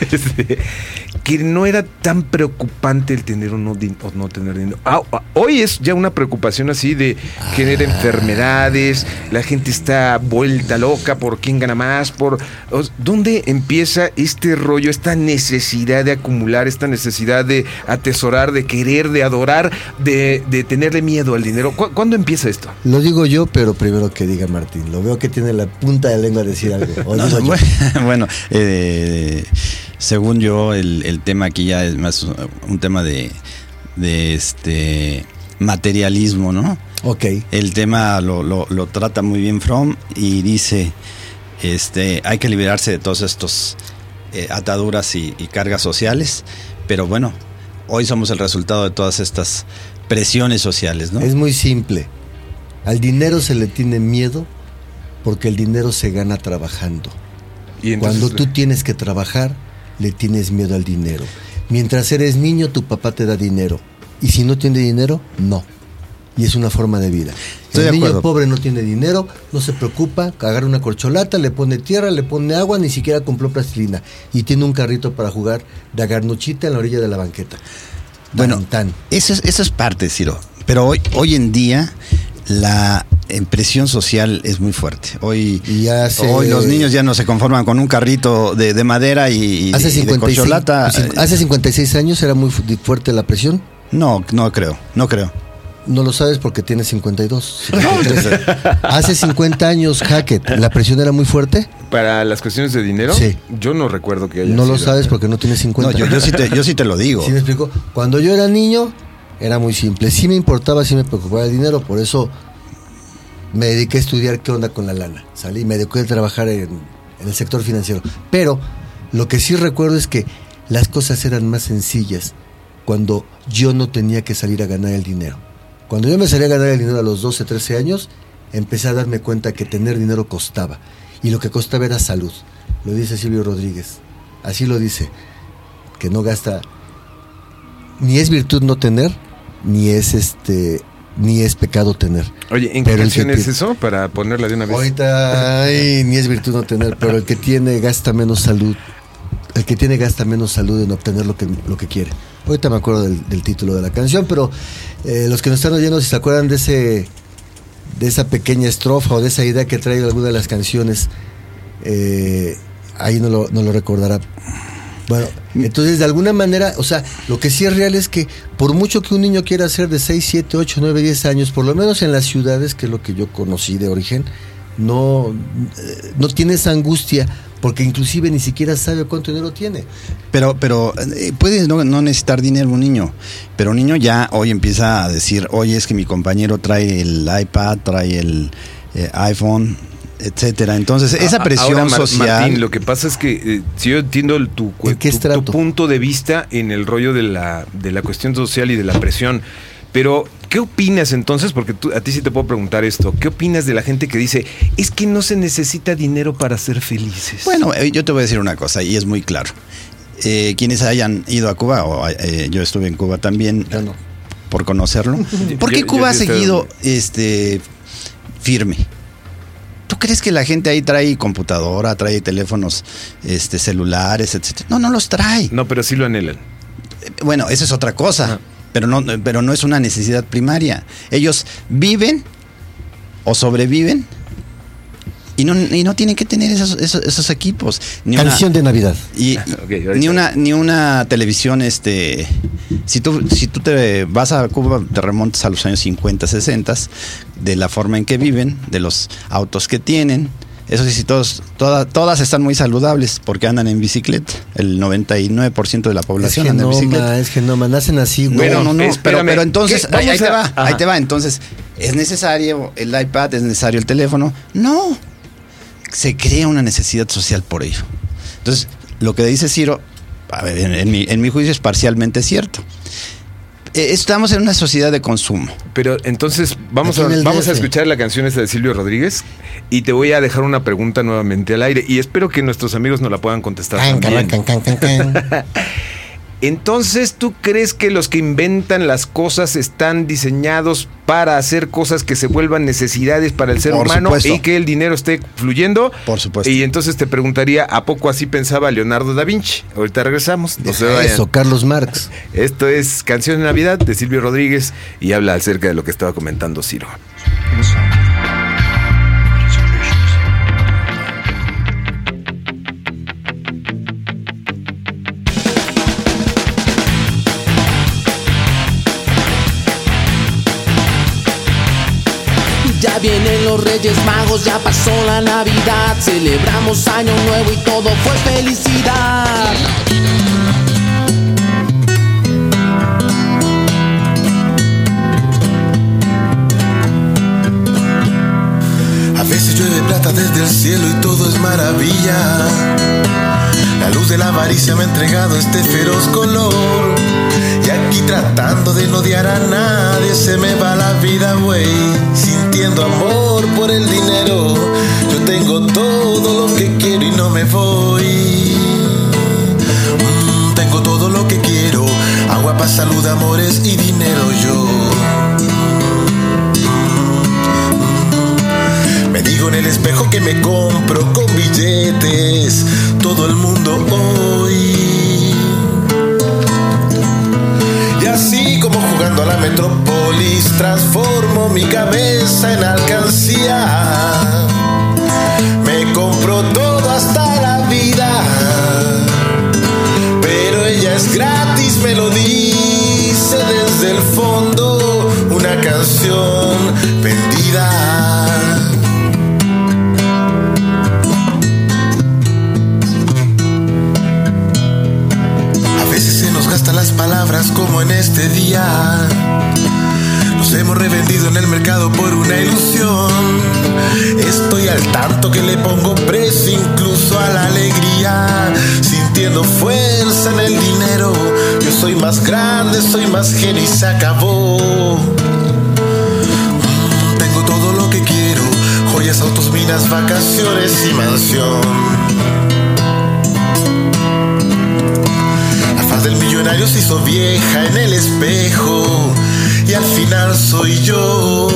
que no era tan preocupante el tener o no, o no tener dinero. Ah, hoy es ya una preocupación así de genera enfermedades, la gente está vuelta loca por quién gana más, por ¿dónde empieza este rollo, esta necesidad de acumular, esta necesidad de atesorar, de querer, de adorar, de, de tenerle miedo al dinero? ¿Cu- ¿Cuándo empieza esto?
Lo digo yo, pero primero que diga Martín. Lo veo que tiene la punta de lengua a decir algo. O
No,
digo yo.
bueno, eh, según yo, el, el tema aquí ya es más un tema de, de este materialismo, ¿no?
Ok.
El tema lo, lo, lo trata muy bien Fromm y dice, este, hay que liberarse de todos estos eh, ataduras y, y cargas sociales, pero bueno, hoy somos el resultado de todas estas presiones sociales, ¿no?
Es muy simple. Al dinero se le tiene miedo porque el dinero se gana trabajando.
Y entonces,
cuando tú tienes que trabajar, le tienes miedo al dinero. Mientras eres niño, tu papá te da dinero. Y si no tiene dinero, no. Y es una forma de vida.
Estoy
el
de
niño
acuerdo.
pobre no tiene dinero, no se preocupa, agarra una corcholata, le pone tierra, le pone agua, ni siquiera compró plastilina. Y tiene un carrito para jugar de garnuchita en la orilla de la banqueta.
Bueno,
tan, tan.
Eso, es, eso es parte, Ciro. Pero hoy, hoy en día la presión social es muy fuerte. Hoy,
Y hace-
hoy los niños ya no se conforman con un carrito de, de madera y, y
Hace
de
cincuenta y seis,
corcholata.
hace cincuenta y seis años era muy fu- fuerte la presión.
No, no creo, no creo.
No lo sabes porque tienes cincuenta y dos. Hace cincuenta años, Hackett, ¿la presión era muy fuerte?
para las cuestiones de dinero,
Sí.
yo no recuerdo que haya
No lo
sido.
sabes porque no tienes cincuenta.
No, yo, yo, sí te, yo sí te lo digo.
¿Sí me explico? Cuando yo era niño, era muy simple. Sí me importaba, sí me preocupaba el dinero, por eso me dediqué a estudiar qué onda con la lana. Salí, me dediqué a trabajar en, en el sector financiero. Pero lo que sí recuerdo es que las cosas eran más sencillas cuando yo no tenía que salir a ganar el dinero. Cuando yo me salí a ganar el dinero a los doce, trece años, empecé a darme cuenta que tener dinero costaba. y lo que costaba era salud. Lo dice Silvio Rodríguez, así lo dice, que no gasta, ni es virtud no tener, ni es este, ni es pecado tener.
Oye, ¿en qué canción es eso? Para ponerla de una vez.
Ahorita, ay, ni es virtud no tener, pero el que tiene gasta menos salud, el que tiene gasta menos salud en obtener lo que, lo que quiere. Ahorita me acuerdo del, del título de la canción, pero eh, los que nos están oyendo, si se acuerdan de ese, de esa pequeña estrofa o de esa idea que trae alguna de las canciones, eh, ahí no lo, no lo recordará. Bueno, entonces de alguna manera, o sea, lo que sí es real es que por mucho que un niño quiera ser de seis, siete, ocho, nueve, diez años, por lo menos en las ciudades, que es lo que yo conocí de origen, no, eh, no tiene esa angustia, porque inclusive ni siquiera sabe cuánto dinero tiene.
Pero, pero eh, puede no, no necesitar dinero un niño, pero un niño ya hoy empieza a decir, oye, es que mi compañero trae el iPad, trae el eh, iPhone, etcétera. Entonces, esa presión
Ahora, Mar-
social.
Martín, lo que pasa es que eh, si yo entiendo el- tu,
¿En qué
tu,
estrato?
tu punto de vista en el rollo de la, de la cuestión social y de la presión, pero ¿qué opinas entonces? Porque tú, a ti sí te puedo preguntar esto. ¿Qué opinas de la gente que dice, es que no se necesita dinero para ser felices?
Bueno, eh, yo te voy a decir una cosa y es muy claro. Eh, quienes hayan ido a Cuba, o eh, yo estuve en Cuba también,
Ya no.
por conocerlo. ¿Por qué
Yo-
Cuba
yo-
ha
yo estoy-
seguido este firme? ¿Tú crees que la gente ahí trae computadora, trae teléfonos este, celulares, etcétera? No, no los trae.
No, pero sí lo anhelan.
Eh, Bueno, esa es otra cosa,
Ajá.
pero no, pero no es una necesidad primaria. Ellos viven o sobreviven y no, y no tienen que tener esos, esos, esos equipos. Ni una-
Canción de Navidad.
y, y
Ok, ahorita.
ni una ni una televisión, este si tú si tú te vas a Cuba, te remontas a los años cincuenta, sesenta, de la forma en que viven, de los autos que tienen. Eso sí, sí, todos todas todas están muy saludables porque andan en bicicleta. El noventa y nueve por ciento de la
Es
población anda en bicicleta.
genoma, es genoma, nacen así, güey.
Bueno,
No, no, no, pero,
espérame.
pero entonces,
¿Qué?
ahí, ahí
Vamos
te
a-
va,
Ajá.
ahí te va. Entonces, ¿es necesario el iPad? ¿Es necesario el teléfono? No. Se crea una necesidad social por ello. Entonces, lo que dice Ciro, a ver, en, en mi, en mi juicio es parcialmente cierto. Eh, estamos en una sociedad de consumo.
Pero entonces vamos,
Aquí
a,
en el
vamos
D
a
F.
escuchar la canción esta de Silvio Rodríguez y te voy a dejar una pregunta nuevamente al aire y espero que nuestros amigos nos la puedan contestar
Can,
también.
can, can, can, can, can.
Entonces, ¿tú crees que los que inventan las cosas están diseñados para hacer cosas que se vuelvan necesidades para el ser
Por
humano
supuesto.
y que el dinero esté fluyendo?
Por supuesto.
Y entonces te preguntaría, ¿a poco así pensaba Leonardo da Vinci? Ahorita regresamos. No se
Deja
vayan.
eso, Carlos Marx.
Esto es Canción de Navidad de Silvio Rodríguez y habla acerca de lo que estaba comentando Ciro.
Ya vienen los Reyes Magos, ya pasó la Navidad, celebramos Año Nuevo y todo fue felicidad.
A veces llueve plata desde el cielo y todo es maravilla. La luz de la avaricia me ha entregado este feroz color. Y aquí tratando de no odiar a nadie se me va la vida, güey. Sintiendo amor por el dinero. Yo tengo todo lo que quiero y no me voy. Mm, tengo todo lo que quiero. Agua, paz, salud, amores y dinero yo. Me digo en el espejo que me compro con billetes todo el mundo hoy. Y así como jugando a la Metrópolis transformo mi cabeza en alcancía. Me compro todo hasta la vida, pero ella es gratis, me lo dice desde el fondo una canción vendida. Las palabras como en este día. Nos hemos revendido en el mercado por una ilusión. Estoy al tanto que le pongo precio incluso a la alegría. Sintiendo fuerza en el dinero. Yo soy más grande, soy más genio y se acabó. Mm, tengo todo lo que quiero. Joyas, autos, minas piscinas, vacaciones y mansión. La faz del millonario se hizo vieja en el espejo y al final soy yo.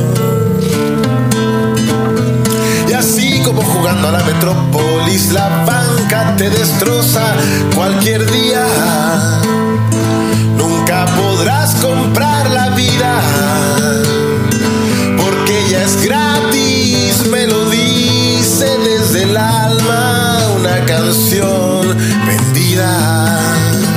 Y así como jugando a la metrópolis, la banca te destroza cualquier día. Nunca podrás comprar la vida, porque ella es gratis, me lo dice desde el alma una canción vendida.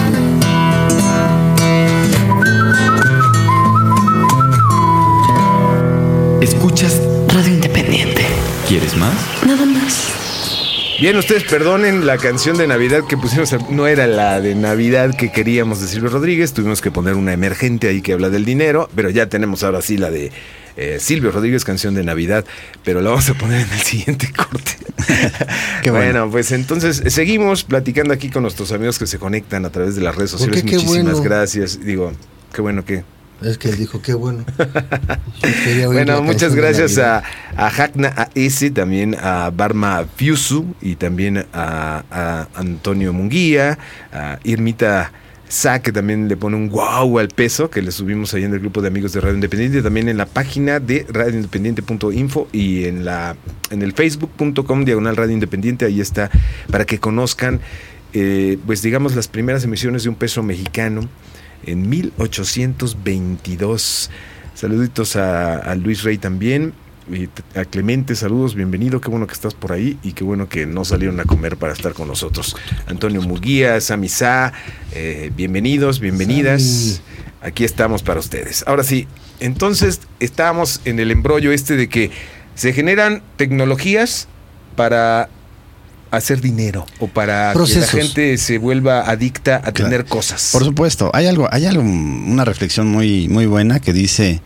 Escuchas
Radio Independiente.
¿Quieres más?
Nada más.
Bien, ustedes perdonen, la canción de Navidad que pusimos no era la de Navidad que queríamos de Silvio Rodríguez. Tuvimos que poner una emergente ahí que habla del dinero, pero ya tenemos ahora sí la de eh, Silvio Rodríguez, canción de Navidad, pero la vamos a poner en el siguiente corte. Qué bueno. Bueno, pues entonces seguimos platicando aquí con nuestros amigos que se conectan a través de las redes sociales.
¿Por qué? Qué
Muchísimas
bueno.
gracias. Digo, qué bueno que...
Es que él dijo, qué bueno.
Bueno, muchas gracias a, a Hackna, a Ese, también a Barma Fiusu y también a, a Antonio Munguía, a Irmita Sa, que también le pone un guau al peso, que le subimos ahí en el grupo de amigos de Radio Independiente, también en la página de radio independiente punto info y en la en el facebook punto com diagonal Radio Independiente. Ahí está para que conozcan, eh, pues digamos, las primeras emisiones de un peso mexicano en mil ochocientos veintidós. Saluditos a, a Luis Rey también, y a Clemente, saludos, bienvenido, qué bueno que estás por ahí y qué bueno que no salieron a comer para estar con nosotros. Antonio Muguía, Sami Sa, eh, bienvenidos, bienvenidas. Sami. Aquí estamos para ustedes. Ahora sí, entonces estábamos en el embrollo este de que se generan tecnologías para hacer dinero o para Procesos. que la gente se vuelva adicta a claro. tener cosas.
Por supuesto, hay algo, hay algo, una reflexión muy, muy buena que dice,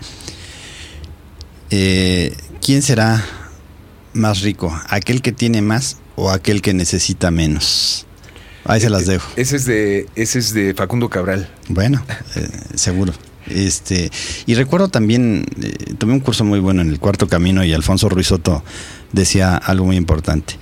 eh, ¿quién será más rico? ¿Aquel que tiene más o aquel que necesita menos? Ahí se las dejo.
Ese es de, ese es de Facundo Cabral.
Bueno, eh, seguro. Este, y recuerdo también, eh, tomé un curso muy bueno en el Cuarto Camino y Alfonso Ruiz Soto decía algo muy importante.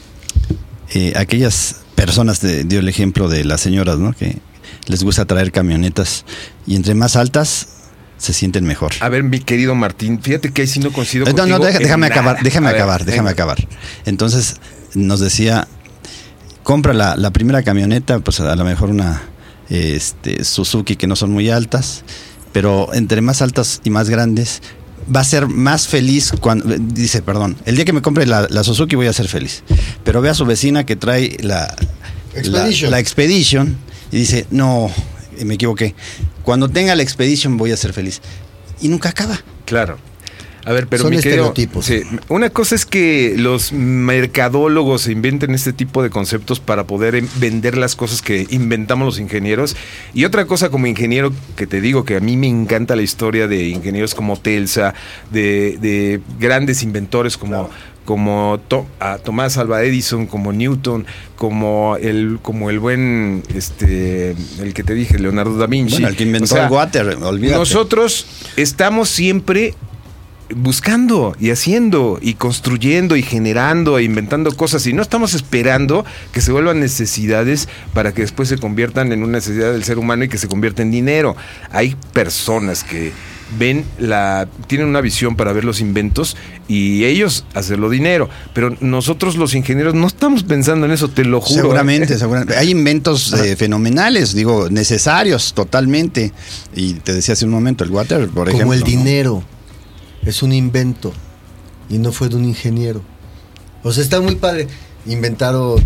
Eh, aquellas personas, de, dio el ejemplo de las señoras, ¿no? Que les gusta traer camionetas y entre más altas se sienten mejor.
A ver, mi querido Martín, fíjate que ahí sí no coincido
no,
contigo.
No, deja, déjame
nada.
acabar, déjame a acabar, ver, déjame venga. acabar. Entonces nos decía, compra la, la primera camioneta, pues a lo mejor una este, Suzuki, que no son muy altas, pero entre más altas y más grandes va a ser más feliz cuando, dice, perdón, el día que me compre la, la Suzuki voy a ser feliz, pero ve a su vecina que trae la Expedition. La, la Expedition y dice, no, me equivoqué, cuando tenga la Expedition voy a ser feliz, y nunca acaba.
Claro. A ver, pero
son
mi querido,
estereotipos.
Sí, una cosa es que los mercadólogos inventen este tipo de conceptos para poder vender las cosas que inventamos los ingenieros. Y otra cosa como ingeniero, que te digo que a mí me encanta la historia de ingenieros como Telsa, de, de grandes inventores como... Claro. como to, a Tomás Alva Edison, como Newton, como el como el buen este el que te dije, Leonardo da Vinci.
Bueno, el que inventó o sea, el water, olvídate.
Nosotros estamos siempre buscando y haciendo y construyendo y generando e inventando cosas, y no estamos esperando que se vuelvan necesidades para que después se conviertan en una necesidad del ser humano y que se convierta en dinero. Hay personas que ven la tienen una visión para ver los inventos y ellos hacerlo dinero, pero nosotros los ingenieros no estamos pensando en eso, te lo juro.
Seguramente, seguramente. Hay inventos eh, fenomenales, digo, necesarios totalmente, y te decía hace un momento el water, por ejemplo.
Como el dinero, ¿no? Es un invento y no fue de un ingeniero. O sea, está muy padre. Inventaron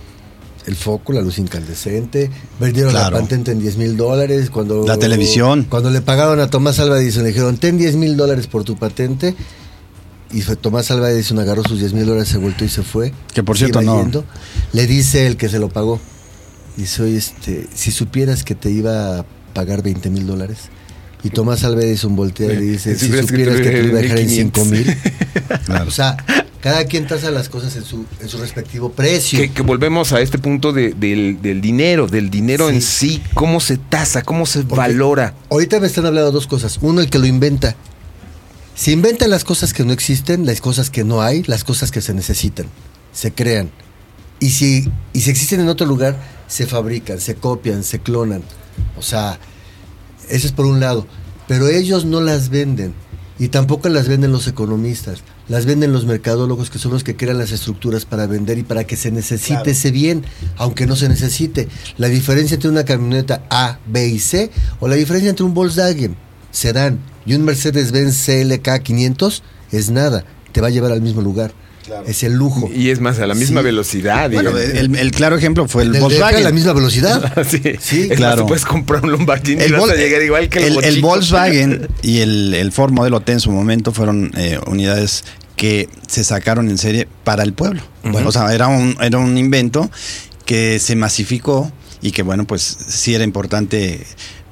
el foco, la luz incandescente, vendieron claro. la patente en diez mil dólares. Cuando,
la televisión.
Cuando le pagaron a Tomás Alva Edison, le dijeron, ten diez mil dólares por tu patente. Y fue, Tomás Alva Edison agarró sus diez mil dólares, se voltó y se fue.
Que por cierto no.
Yendo. Le dice el que se lo pagó, dice, oye, este, si supieras que te iba a pagar veinte mil dólares. Y Tomás Alva Edison voltea y le dice, si supieras que te iba a dejar en cinco mil. Claro. O sea, cada quien tasa las cosas en su, en su respectivo precio.
Que, que volvemos a este punto de, del, del dinero, del dinero sí. en sí, cómo se tasa, cómo se Porque valora.
Ahorita me están hablando dos cosas. Uno, el que lo inventa. Se inventan las cosas que no existen, las cosas que no hay, las cosas que se necesitan, se crean. Y si, y si existen en otro lugar, se fabrican, se copian, se clonan. O sea, eso es por un lado. Pero ellos no las venden. Y tampoco las venden los economistas. Las venden los mercadólogos, que son los que crean las estructuras para vender y para que se necesite claro. ese bien, aunque no se necesite. La diferencia entre una camioneta A, B y C, o la diferencia entre un Volkswagen sedán y un Mercedes-Benz C L K quinientos es nada. Te va a llevar al mismo lugar. Claro. Es el lujo.
Y es más, a la misma sí. velocidad.
Bueno, el, el claro ejemplo fue el,
el
Volkswagen.
¿A la misma velocidad?
sí,
sí
es
claro.
Más, puedes comprar un Lamborghini y vas a llegar igual que el,
el, el Volkswagen y el, el Ford Modelo T en su momento fueron eh, unidades que se sacaron en serie para el pueblo. Uh-huh. Bueno, o sea, era un, era un invento que se masificó y que, bueno, pues sí era importante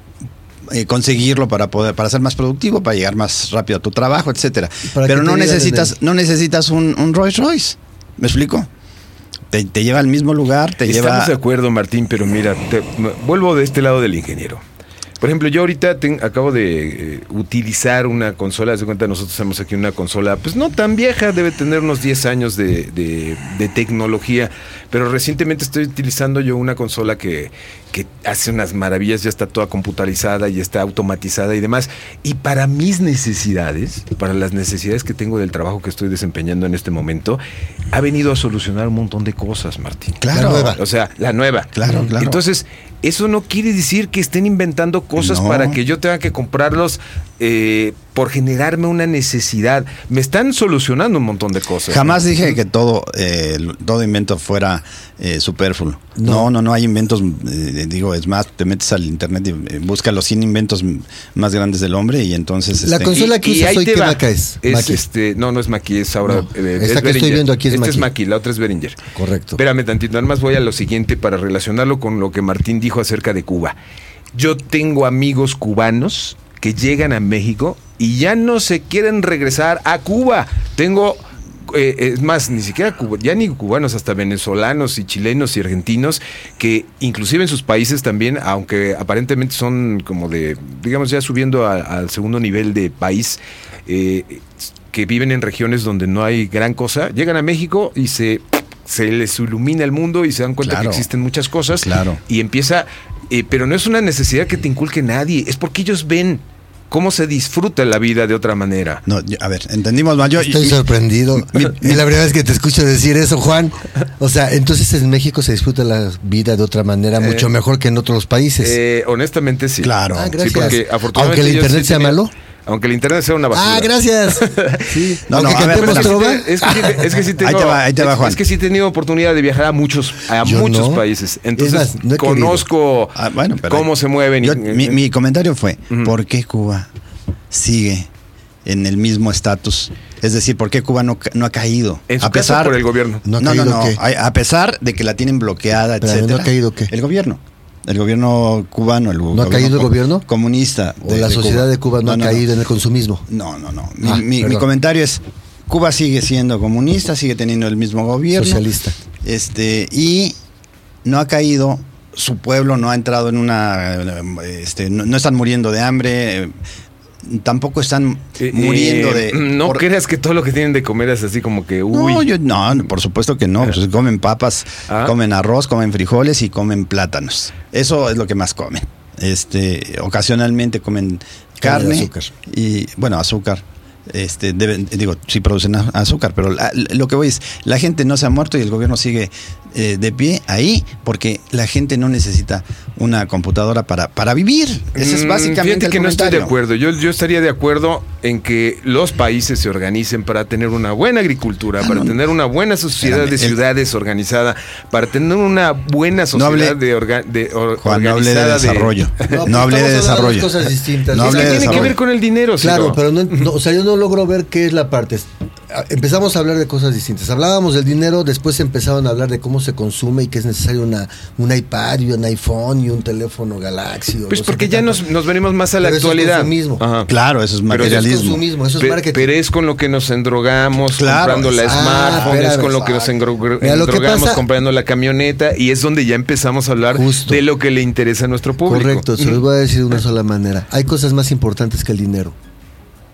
Eh, conseguirlo para poder para ser más productivo, para llegar más rápido a tu trabajo, etcétera. Pero no necesitas no necesitas un, un Rolls Royce. ¿Me explico? Te, te lleva al mismo lugar, te
Estamos
lleva.
Estamos de acuerdo, Martín, pero mira, te, vuelvo de este lado del ingeniero. Por ejemplo, yo ahorita ten, acabo de eh, utilizar una consola. Haz de cuenta, nosotros tenemos aquí una consola, pues no tan vieja, debe tener unos diez años de, de, de tecnología, pero recientemente estoy utilizando yo una consola que, que hace unas maravillas, ya está toda computarizada y está automatizada y demás. Y para mis necesidades, para las necesidades que tengo del trabajo que estoy desempeñando en este momento, ha venido a solucionar un montón de cosas, Martín.
Claro. La nueva.
O sea, la nueva.
Claro, claro.
Entonces, eso no quiere decir que estén inventando cosas no. para que yo tenga que comprarlos eh, por generarme una necesidad. Me están solucionando un montón de cosas.
Jamás ¿no? dije que todo eh, todo invento fuera eh, superfluo. No. no, no, no hay inventos. Eh, digo, es más, te metes al internet y eh, buscas los cien inventos más grandes del hombre y entonces.
La
este,
consola que
y,
usas
y
hoy, ¿qué
va.
marca es?
Es este, no, no es Mackie, es ahora.
No,
eh,
esta
es
que estoy viendo aquí es
Esta
Mackie.
es Mackie, la otra es Behringer.
Correcto.
Espérame tantito, nada más voy a lo siguiente para relacionarlo con lo que Martín dijo acerca de Cuba. Yo tengo amigos cubanos que llegan a México y ya no se quieren regresar a Cuba. Tengo, eh, es más, ni siquiera cuba, ya ni cubanos, hasta venezolanos y chilenos y argentinos, que inclusive en sus países también, aunque aparentemente son como de, digamos, ya subiendo a, al segundo nivel de país, eh, que viven en regiones donde no hay gran cosa, llegan a México y se... se les ilumina el mundo y se dan cuenta claro. que existen muchas cosas.
Claro.
Y empieza, eh, pero no es una necesidad que te inculque nadie, es porque ellos ven cómo se disfruta la vida de otra manera.
No, yo, a ver, entendimos mal. Yo
estoy
y,
sorprendido.
Mi,
y la primera vez que te escucho decir eso, Juan. O sea, entonces en México se disfruta la vida de otra manera, eh, mucho mejor que en otros países.
Eh, honestamente sí.
Claro.
Ah, gracias.
Sí, porque afortunadamente
aunque el internet sí sea tenía, malo.
Aunque el internet sea una basura.
Ah, gracias. Sí.
No,
aunque
no,
cantemos
ver,
trova.
Es que sí, es que sí tengo,
ahí te va, ahí te va,
es,
Juan.
es que sí he tenido oportunidad de viajar a muchos, a
Yo
muchos
no.
países. Entonces
más, no he
conozco
ah, bueno,
cómo se mueven.
Yo,
y,
mi, mi comentario fue,
uh-huh.
¿por qué Cuba sigue en el mismo estatus? Es decir, ¿por qué Cuba no, no ha caído?
En su
a pesar,
caso, por el gobierno.
No, ha
no, no,
caído
no.
¿qué?
A, a pesar de que la tienen bloqueada,
Pero
etcétera.
¿no ha caído qué?
El gobierno. El gobierno cubano. El
¿No
gobierno
ha caído el gobierno?
Comunista.
¿O la sociedad Cuba. de Cuba no, no ha no, caído no. en el consumismo?
No, no, no. Mi,
Ah,
mi, mi comentario es, Cuba sigue siendo comunista, sigue teniendo el mismo gobierno.
Socialista.
Este, y no ha caído, su pueblo no ha entrado en una... Este, no, no están muriendo de hambre... Eh, tampoco están
eh,
muriendo de...
No
por...
creas que todo lo que tienen de comer es así como que... Uy.
No, yo, no, por supuesto que no. Pues comen papas, ¿Ah? comen arroz, comen frijoles y comen plátanos. Eso es lo que más comen. Este, ocasionalmente comen carne.
Y azúcar.
Y, bueno, azúcar. Este, deben, digo, sí producen azúcar, pero la, lo que voy es, la gente no se ha muerto y el gobierno sigue eh, de pie ahí porque la gente no necesita una computadora para, para vivir. Ese es básicamente
Fíjate
el
que no estoy de
comentario.
acuerdo. Yo, yo estaría de acuerdo en que los países se organicen para tener una buena agricultura,
Ah,
para
no,
tener una buena sociedad
espérame,
de
el,
ciudades organizada, para tener una buena sociedad
no hablé,
de, orga, de or,
Juan, no hablé de
organizada
desarrollo.
De,
no,
no hablé de desarrollo.
Cosas distintas.
No
es
hablé
que
de
tiene
desarrollo.
que ver con el dinero.
Claro,
¿sí no?
pero no, no, o sea, yo no logro ver qué es la parte. Empezamos a hablar de cosas distintas. Hablábamos del dinero, después empezaron a hablar de cómo se consume y que es necesario una, un iPad y un iPhone y un teléfono Galaxy.
Pues porque ya nos, nos venimos más a la
pero
actualidad.
Eso es consumismo.
Ajá. Claro, eso es materialismo.
Pero eso es consumismo, eso es
Pe-
marketing.
Pero es con lo que nos endrogamos,
claro,
comprando la
ah,
smartphone,
espérame,
es con lo que nos engro-
Mira, lo que
endrogamos,
pasa,
comprando la camioneta, y es donde ya empezamos a hablar
justo,
de lo que le interesa a nuestro público.
Correcto, se los voy a decir de una sola manera. Hay cosas más importantes que el dinero.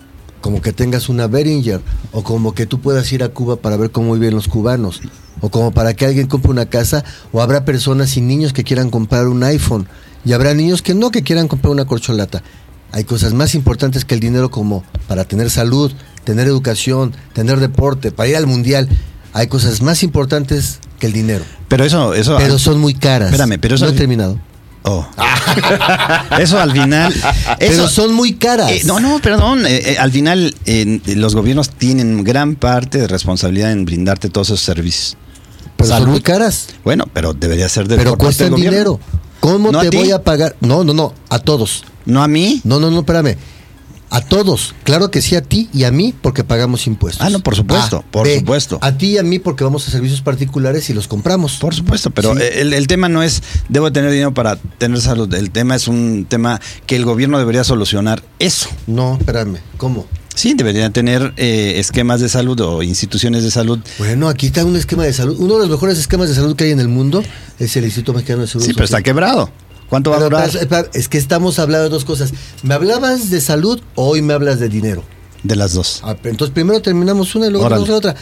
como que tengas una Behringer, o como que tú puedas ir a Cuba para ver cómo viven los cubanos, o como para que alguien compre una casa, o habrá personas y niños que quieran comprar un iPhone, y habrá niños que no, que quieran comprar una corcholata. Hay cosas más importantes que el dinero, como para tener salud, tener educación, tener deporte, para ir al mundial. Hay cosas más importantes que el dinero.
Pero eso, eso.
Pero son muy caras.
Espérame, pero eso.
No he terminado.
Oh. Eso al final. Eso,
pero son muy caras.
Eh, no, no, perdón. Eh, eh, al final, eh, los gobiernos tienen gran parte de responsabilidad en brindarte todos esos servicios.
Pero Salud. Son muy caras.
Bueno, pero debería ser de.
Pero cuestan dinero. ¿Cómo
¿No
te
a
voy a pagar? No, no, no. A todos.
¿No a mí?
No, no, no, espérame. A todos, claro que sí, a ti y a mí, porque pagamos impuestos.
Ah, no, por supuesto, a, por
B,
supuesto.
A ti y a mí porque vamos a servicios particulares y los compramos.
Por supuesto, pero sí. el, el tema no es debo tener dinero para tener salud. El tema es un tema que el gobierno debería solucionar eso.
No, espérame, ¿cómo?
Sí, deberían tener eh, esquemas de salud o instituciones de salud.
Bueno, aquí está un esquema de salud. Uno de los mejores esquemas de salud que hay en el mundo es el Instituto Mexicano de Seguro
Sí,
Social.
pero está quebrado. ¿Cuánto va a durar?
Es que estamos hablando de dos cosas. ¿Me hablabas de salud o hoy me hablas de dinero?
De las dos.
Ah, entonces primero terminamos una y luego terminamos la otra.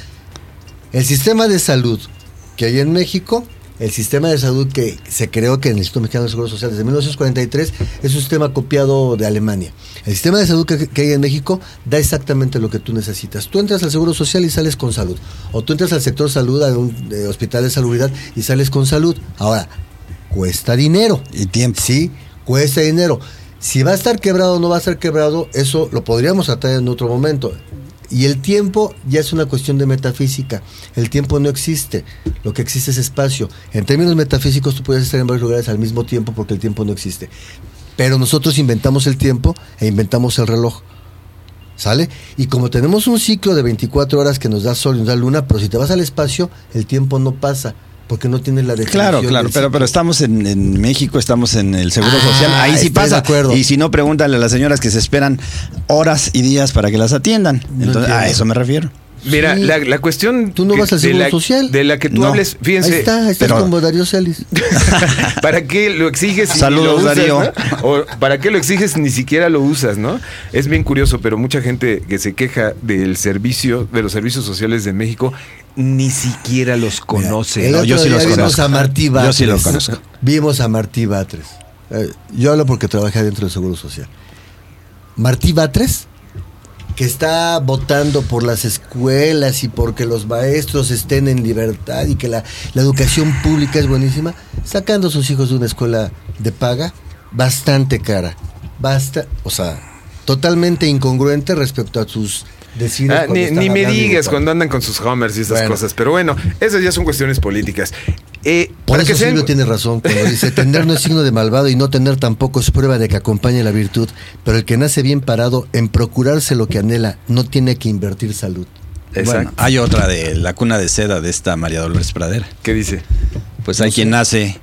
El sistema de salud que hay en México, el sistema de salud que se creó que en el Instituto Mexicano de Seguro Social desde mil novecientos cuarenta y tres, es un sistema copiado de Alemania. El sistema de salud que, que hay en México da exactamente lo que tú necesitas. Tú entras al Seguro Social y sales con salud. O tú entras al sector salud, a un eh, hospital de salubridad y sales con salud. Ahora, cuesta dinero.
Y tiempo.
Sí, cuesta dinero. Si va a estar quebrado o no va a estar quebrado, eso lo podríamos tratar en otro momento. Y el tiempo ya es una cuestión de metafísica. El tiempo no existe. Lo que existe es espacio. En términos metafísicos, tú puedes estar en varios lugares al mismo tiempo porque el tiempo no existe. Pero nosotros inventamos el tiempo e inventamos el reloj. ¿Sale? Y como tenemos un ciclo de veinticuatro horas que nos da sol y nos da luna, pero si te vas al espacio, el tiempo no pasa. Porque no tiene la definición.
Claro, claro, pero, pero estamos en, en México, estamos en el Seguro ah, Social, ahí sí pasa. De
acuerdo.
Y si no, pregúntale a las señoras que se esperan horas y días para que las atiendan. No Entonces, entiendo. A eso me refiero.
Mira, sí. la, la cuestión...
Tú no vas al Seguro
la,
Social.
De la que tú no. hables, fíjense...
Ahí está, ahí estás como Darío Celis.
¿Para qué lo exiges si
Saludos,
lo usas,
Darío.
¿no? O ¿para qué lo exiges ni siquiera lo usas, no? Es bien curioso, pero mucha gente que se queja del servicio, de los servicios sociales de México, ni siquiera los conoce.
Mira,
no, yo sí los
vimos
conozco.
A Martí Batres.
Yo sí los conozco.
Vimos a Martí Batres. Eh, yo hablo porque trabajé dentro del Seguro Social. Martí Batres, que está votando por las escuelas y porque los maestros estén en libertad y que la, la educación pública es buenísima, sacando a sus hijos de una escuela de paga bastante cara. Basta, o sea, totalmente incongruente respecto a sus deciros.
Ah, ni ni me digas cuando andan con sus homers y esas bueno. cosas. Pero bueno, esas ya son cuestiones políticas. Eh,
Por eso
que
Silvio
sean...
tiene razón cuando dice: tener no es signo de malvado y no tener tampoco es prueba de que acompañe la virtud, pero el que nace bien parado en procurarse lo que anhela no tiene que invertir salud.
Exacto. Bueno, hay otra de La cuna de seda de esta María Dolores Pradera.
¿Qué dice?
Pues hay no quien sé. nace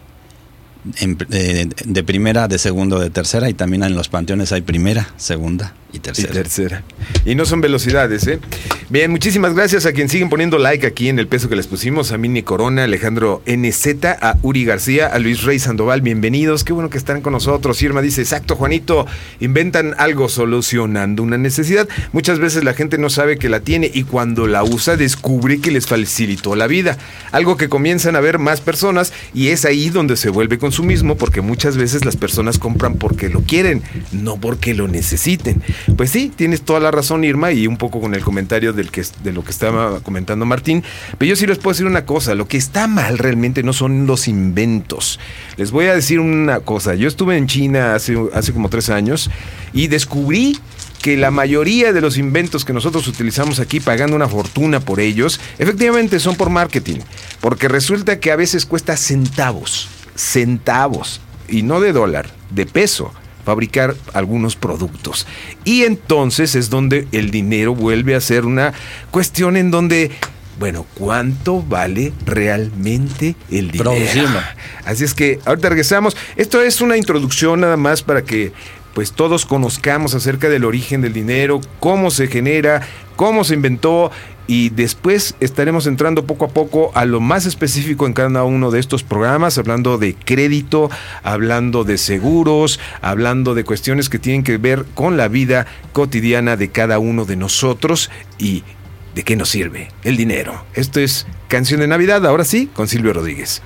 en, de, de primera, de segundo, de tercera, y también en los panteones hay primera, segunda y tercera.
Y tercera. Y no son velocidades, ¿eh? Bien, muchísimas gracias a quien siguen poniendo like aquí en el peso que les pusimos, a Mini Corona, Alejandro N Z, a Uri García, a Luis Rey Sandoval, bienvenidos, qué bueno que están con nosotros. Irma dice: exacto, Juanito, inventan algo solucionando una necesidad. Muchas veces la gente no sabe que la tiene y cuando la usa descubre que les facilitó la vida. Algo que comienzan a ver más personas y es ahí donde se vuelve consumismo, porque muchas veces las personas compran porque lo quieren, no porque lo necesiten. Pues sí, tienes toda la razón, Irma, y un poco con el comentario del que, de lo que estaba comentando Martín, pero yo sí les puedo decir una cosa: lo que está mal realmente no son los inventos. Les voy a decir una cosa: yo estuve en China hace, hace como tres años y descubrí que la mayoría de los inventos que nosotros utilizamos aquí, pagando una fortuna por ellos, efectivamente son por marketing, porque resulta que a veces cuesta centavos, centavos, y no de dólar, de peso, fabricar algunos productos. Y entonces es donde el dinero vuelve a ser una cuestión en donde, bueno, ¿cuánto vale realmente el dinero?
Producirlo.
Así es que ahorita regresamos. Esto es una introducción nada más para que pues todos conozcamos acerca del origen del dinero, cómo se genera, cómo se inventó, y después estaremos entrando poco a poco a lo más específico en cada uno de estos programas, hablando de crédito, hablando de seguros, hablando de cuestiones que tienen que ver con la vida cotidiana de cada uno de nosotros y de qué nos sirve el dinero. Esto es Canción de Navidad, ahora sí, con Silvio Rodríguez.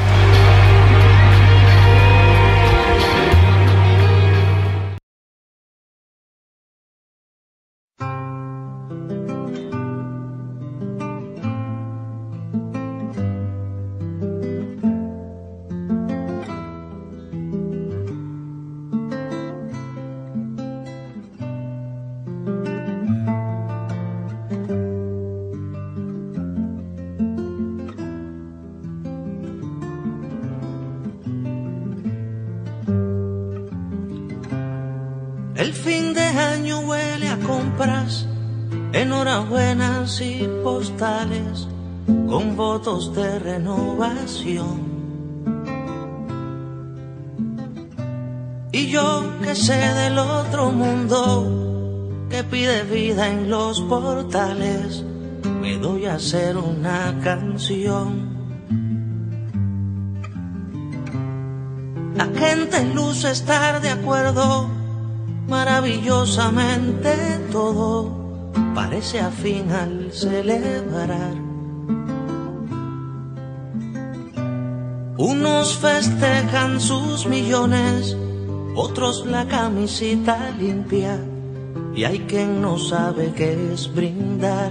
El fin de año huele a compras, enhorabuenas y postales con votos de renovación. Y yo que sé del otro mundo que pide vida en los portales, me doy a hacer una canción. La gente luce estar de acuerdo, maravillosamente todo parece afín al celebrar. Unos festejan sus millones, otros la camisita limpia, y hay quien no sabe qué es brindar.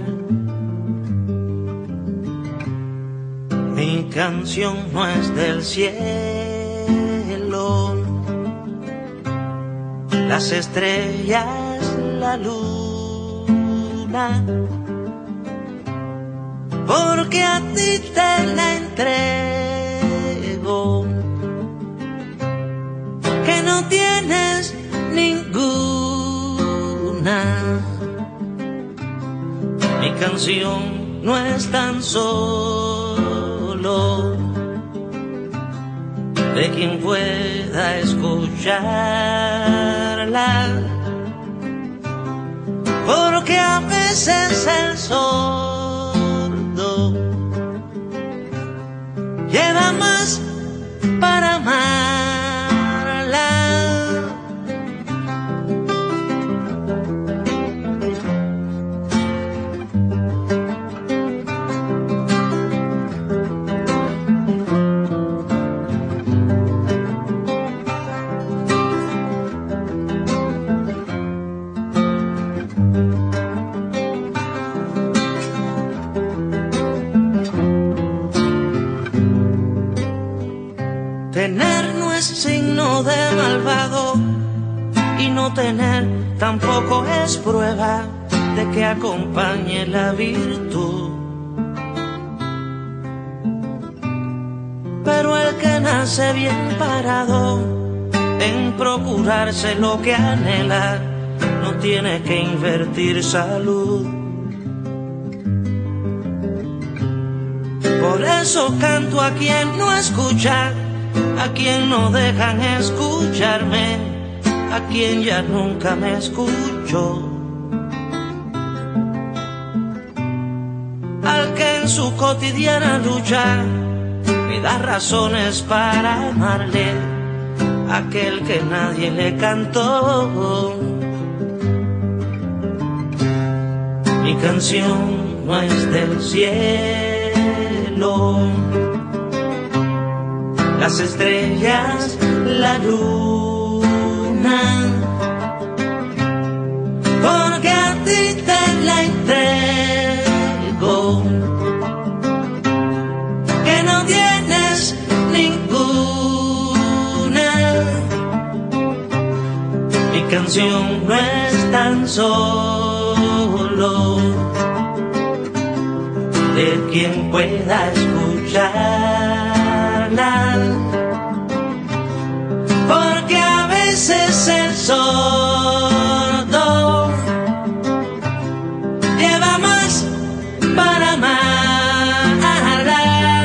Mi canción no es del cielo, las estrellas, la luna, porque a ti te la entrego, que no tienes ninguna. Mi canción no es tan solo de quien pueda escucharla, porque a veces el sordo lleva más para amarla. Tener no es signo de malvado, y no tener tampoco es prueba de que acompañe la virtud. Pero el que nace bien parado en procurarse lo que anhela, no tiene que invertir salud. Por eso canto a quien no escucha, a quien no dejan escucharme, a quien ya nunca me escuchó, al que en su cotidiana lucha me da razones para amarle, aquel que nadie le cantó. Mi canción no es del cielo, las estrellas, la luna, porque a ti te la entrego, que no tienes ninguna. Mi canción no es tan solo de quien pueda escucharla, porque a veces el sordo lleva más para amarla.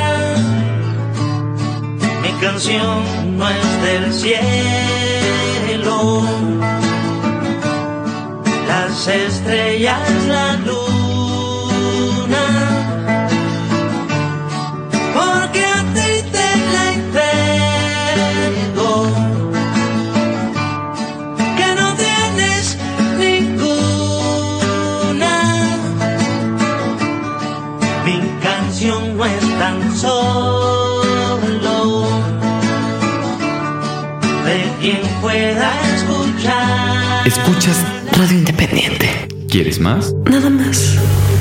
Mi canción no es del cielo, las estrellas estrella es la luna, porque a ti te la entrego, que no tienes ninguna. Mi canción no es tan solo de quien pueda escuchar.
Escuchas
Radio Independiente.
¿Quieres más?
Nada más.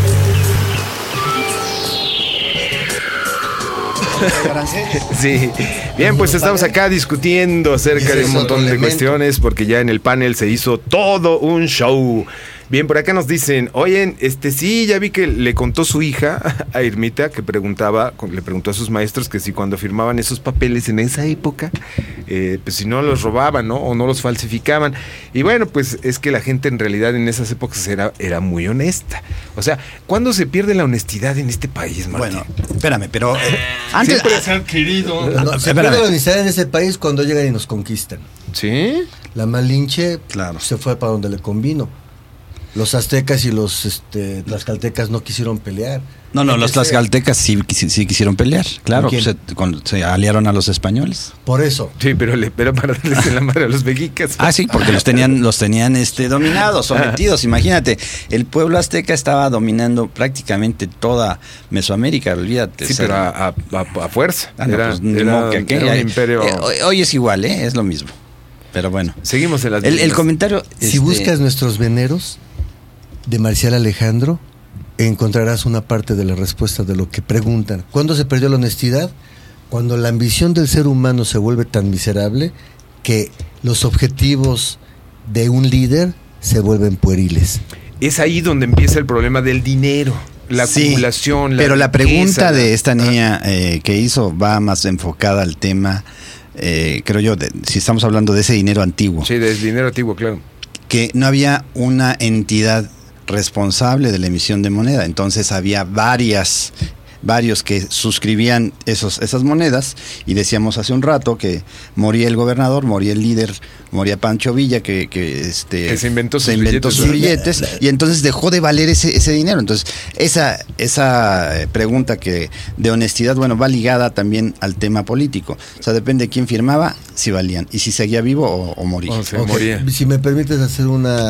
Sí, bien, pues estamos acá discutiendo acerca de un montón de cuestiones porque ya en el panel se hizo todo un show. Bien, por acá nos dicen, oye, este sí, ya vi que le contó su hija a Irmita que preguntaba, le preguntó a sus maestros que si cuando firmaban esos papeles en esa época, eh, pues si no los robaban, ¿no? O no los falsificaban. Y bueno, pues es que la gente en realidad en esas épocas era, era muy honesta. O sea, ¿cuándo se pierde la honestidad en este país, Martín?
Bueno, espérame, pero eh, antes
siempre se ha querido.
No, no, se pierde la honestidad en ese país cuando llegan y nos conquistan.
¿Sí?
La Malinche,
claro,
se fue para donde le convino. Los aztecas y los este, tlaxcaltecas no quisieron pelear.
No, no, los tlaxcaltecas sí, sí quisieron pelear, claro,
¿Con
se, con, se aliaron a los españoles.
Por eso.
Sí, pero le pero para darles en la madre a los mexicas.
Ah, sí, porque los tenían, los tenían este dominados, sometidos. Imagínate, el pueblo azteca estaba dominando prácticamente toda Mesoamérica, olvídate.
Sí, pero a, a, a fuerza.
Ah, no,
era,
pues, ni
era,
modo que aquella,
era un
eh,
imperio.
Eh, hoy, hoy es igual, ¿eh? Es lo mismo. Pero bueno.
Seguimos en las
El, el comentario.
Si
este,
buscas nuestros veneros de Marcial Alejandro, encontrarás una parte de la respuesta de lo que preguntan. ¿Cuándo se perdió la honestidad? Cuando la ambición del ser humano se vuelve tan miserable que los objetivos de un líder se vuelven pueriles.
Es ahí donde empieza el problema del dinero, la
sí,
acumulación. La
pero la pregunta
riqueza,
de
la...
esta niña eh, que hizo va más enfocada al tema, eh, creo yo, de, si estamos hablando de ese dinero antiguo.
Sí, del dinero antiguo, claro.
Que no había una entidad responsable de la emisión de moneda, entonces había varias varios que suscribían esos, esas monedas, y decíamos hace un rato que moría el gobernador, moría el líder, moría Pancho Villa, que, que, este,
que se inventó sus
se inventó
billetes,
sus billetes, y entonces dejó de valer ese, ese dinero. Entonces esa, esa pregunta que de honestidad, bueno, va ligada también al tema político, o sea, depende de quién firmaba, si valían, y si seguía vivo o, o moría.
O sea,
Okay.
moría.
Si me permites hacer una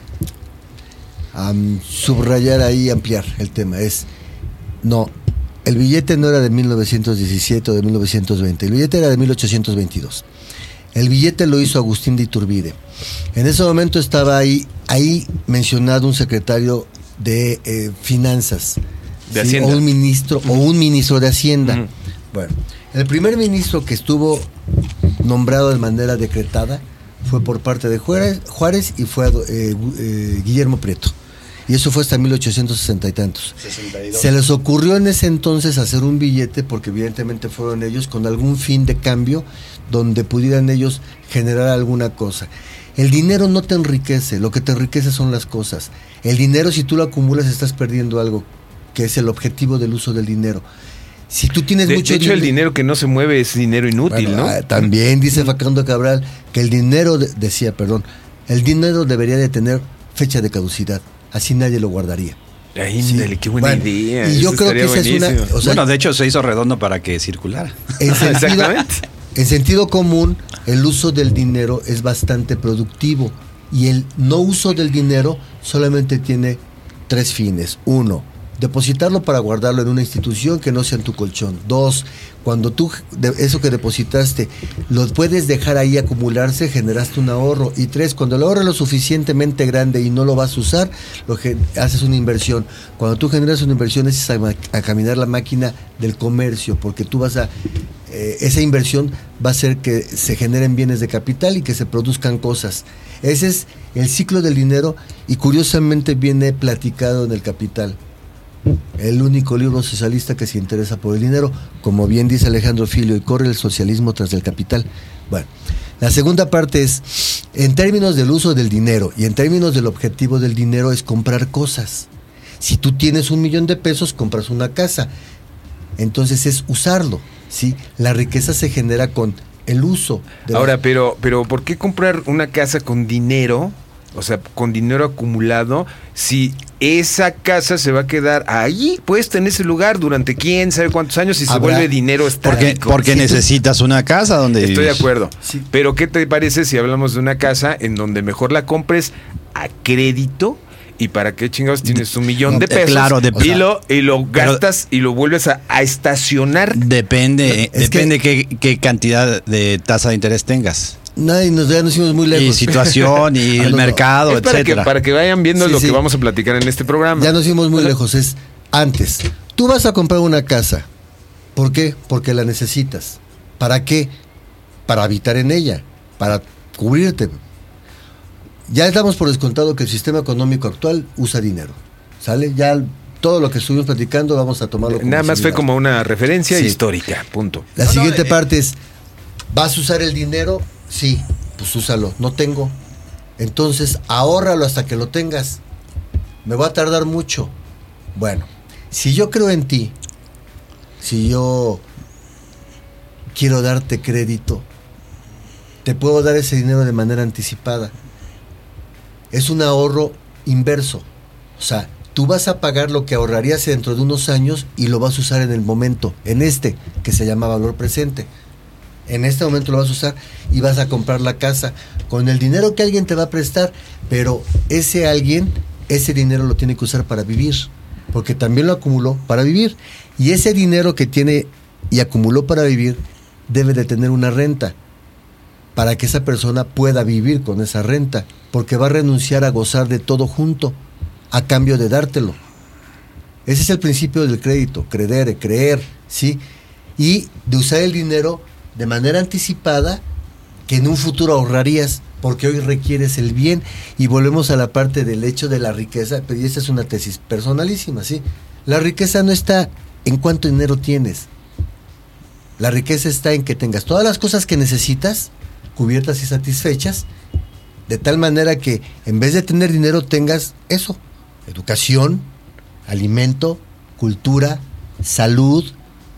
um, subrayar ahí, ampliar el tema, es no, el billete no era de mil novecientos diecisiete o de mil novecientos veinte, el billete era de mil ochocientos veintidós. El billete lo hizo Agustín de Iturbide. En ese momento estaba ahí, ahí mencionado un secretario de eh, finanzas,
de
¿sí?
Hacienda,
o un ministro, uh-huh. o un ministro de Hacienda.
Uh-huh.
Bueno, el primer ministro que estuvo nombrado de manera decretada fue por parte de Juárez, Juárez y fue eh, eh, Guillermo Prieto. Y eso fue hasta mil ochocientos sesenta y tantos. sesenta y dos. Se les ocurrió en ese entonces hacer un billete, porque evidentemente fueron ellos con algún fin de cambio, donde pudieran ellos generar alguna cosa. El dinero no te enriquece, lo que te enriquece son las cosas. El dinero, si tú lo acumulas, estás perdiendo algo, que es el objetivo del uso del dinero. Si tú tienes
de,
mucho
de hecho, dinero, el dinero que no se mueve es dinero inútil, bueno, ¿no?
Ah, también dice Facundo Cabral que el dinero, de, decía, perdón, el dinero debería de tener fecha de caducidad. Así nadie lo guardaría.
Ay,
sí.
dale, qué buena bueno, idea.
Y yo creo que esa buenísimo. es una...
O sea, bueno, de hecho se hizo redondo para que circulara.
En sentido, Exactamente. En sentido común, el uso del dinero es bastante productivo. Y el no uso del dinero solamente tiene tres fines. Uno, depositarlo para guardarlo en una institución que no sea en tu colchón. Dos, cuando tú de eso que depositaste lo puedes dejar ahí acumularse, generaste un ahorro. Y tres, cuando el ahorro es lo suficientemente grande y no lo vas a usar, lo que haces una inversión. Cuando tú generas una inversión es a, a caminar la máquina del comercio, porque tú vas a eh, esa inversión va a hacer que se generen bienes de capital y que se produzcan cosas. Ese es el ciclo del dinero, y curiosamente viene platicado en El Capital, el único libro socialista que se interesa por el dinero, como bien dice Alejandro Filio, y corre el socialismo tras el capital. Bueno, la segunda parte es, en términos del uso del dinero y en términos del objetivo del dinero, es comprar cosas. Si tú tienes un millón de pesos, compras una casa, entonces es usarlo, ¿sí? La riqueza se genera con el uso. De
Ahora,
la...
pero, pero ¿por qué comprar una casa con dinero O sea, con dinero acumulado, si esa casa se va a quedar ahí, puesta en ese lugar durante quién sabe cuántos años y se
Habrá,
vuelve dinero estático.
Porque, porque
Sí,
necesitas una casa donde
Estoy
vivir.
de acuerdo.
Sí.
Pero ¿qué te parece si hablamos de una casa en donde mejor la compres a crédito? ¿Y para qué chingados tienes un millón
No,
de pesos?
claro, de-
y,
o sea,
lo, y lo
pero-
gastas y lo vuelves a, a estacionar.
Depende,
Es
depende qué, qué cantidad de tasa de interés tengas.
Nadie nos, ya nos fuimos muy
Y
lejos.
situación, y
Ah,
el
no, no.
mercado,
Es para que,
etcétera.
para que vayan viendo
Sí,
lo
sí.
que vamos a platicar en este programa.
Ya nos fuimos muy lejos. Es antes. Tú vas a comprar una casa. ¿Por qué? Porque la necesitas. ¿Para qué? Para habitar en ella. Para cubrirte. Ya estamos por descontado que el sistema económico actual usa dinero. ¿Sale? Ya todo lo que estuvimos platicando vamos a tomarlo como
Nada más fue
similar.
como una referencia
Sí.
histórica, punto.
La
No, no,
siguiente
eh,
parte es, ¿vas a usar el dinero? Sí, pues úsalo. No tengo. Entonces, ahórralo hasta que lo tengas. Me va a tardar mucho. Bueno, si yo creo en ti, si yo quiero darte crédito, te puedo dar ese dinero de manera anticipada. Es un ahorro inverso. O sea, tú vas a pagar lo que ahorrarías dentro de unos años y lo vas a usar en el momento, en este, que se llama valor presente. En este momento lo vas a usar y vas a comprar la casa con el dinero que alguien te va a prestar, pero ese alguien, ese dinero lo tiene que usar para vivir, porque también lo acumuló para vivir. Y ese dinero que tiene y acumuló para vivir debe de tener una renta para que esa persona pueda vivir con esa renta, porque va a renunciar a gozar de todo junto a cambio de dártelo. Ese es el principio del crédito, creer, creer, ¿sí? Y de usar el dinero de manera anticipada que en un futuro ahorrarías, porque hoy requieres el bien. Y volvemos a la parte del hecho de la riqueza, pero y esta es una tesis personalísima, ¿sí? La riqueza no está en cuánto dinero tienes. La riqueza está en que tengas todas las cosas que necesitas cubiertas y satisfechas, de tal manera que en vez de tener dinero tengas eso: educación, alimento, cultura, salud,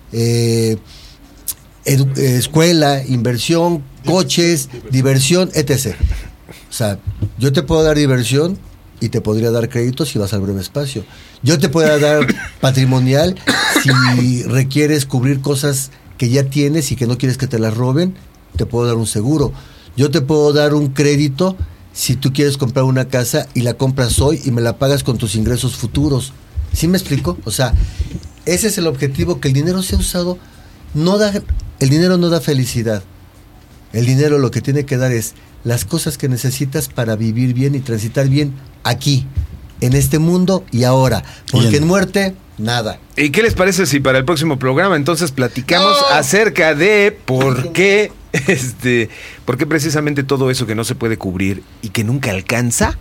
eh, edu- eh, escuela, inversión, coches, diversión, etcétera. O sea, yo te puedo dar diversión y te podría dar crédito si vas al breve espacio. Yo te puedo dar patrimonial si requieres cubrir cosas que ya tienes y que no quieres que te las roben. Te puedo dar un seguro. Yo te puedo dar un crédito si tú quieres comprar una casa y la compras hoy y me la pagas con tus ingresos futuros. ¿Sí me explico? O sea, ese es el objetivo, que el dinero sea usado. No da, el dinero no da felicidad. El dinero lo que tiene que dar es las cosas que necesitas para vivir bien y transitar bien aquí, en este mundo y ahora. Porque
Bien.
en muerte, nada.
¿Y qué les parece si para el próximo programa entonces platicamos acerca de por qué, este, por qué precisamente todo eso que no se puede cubrir y que nunca alcanza,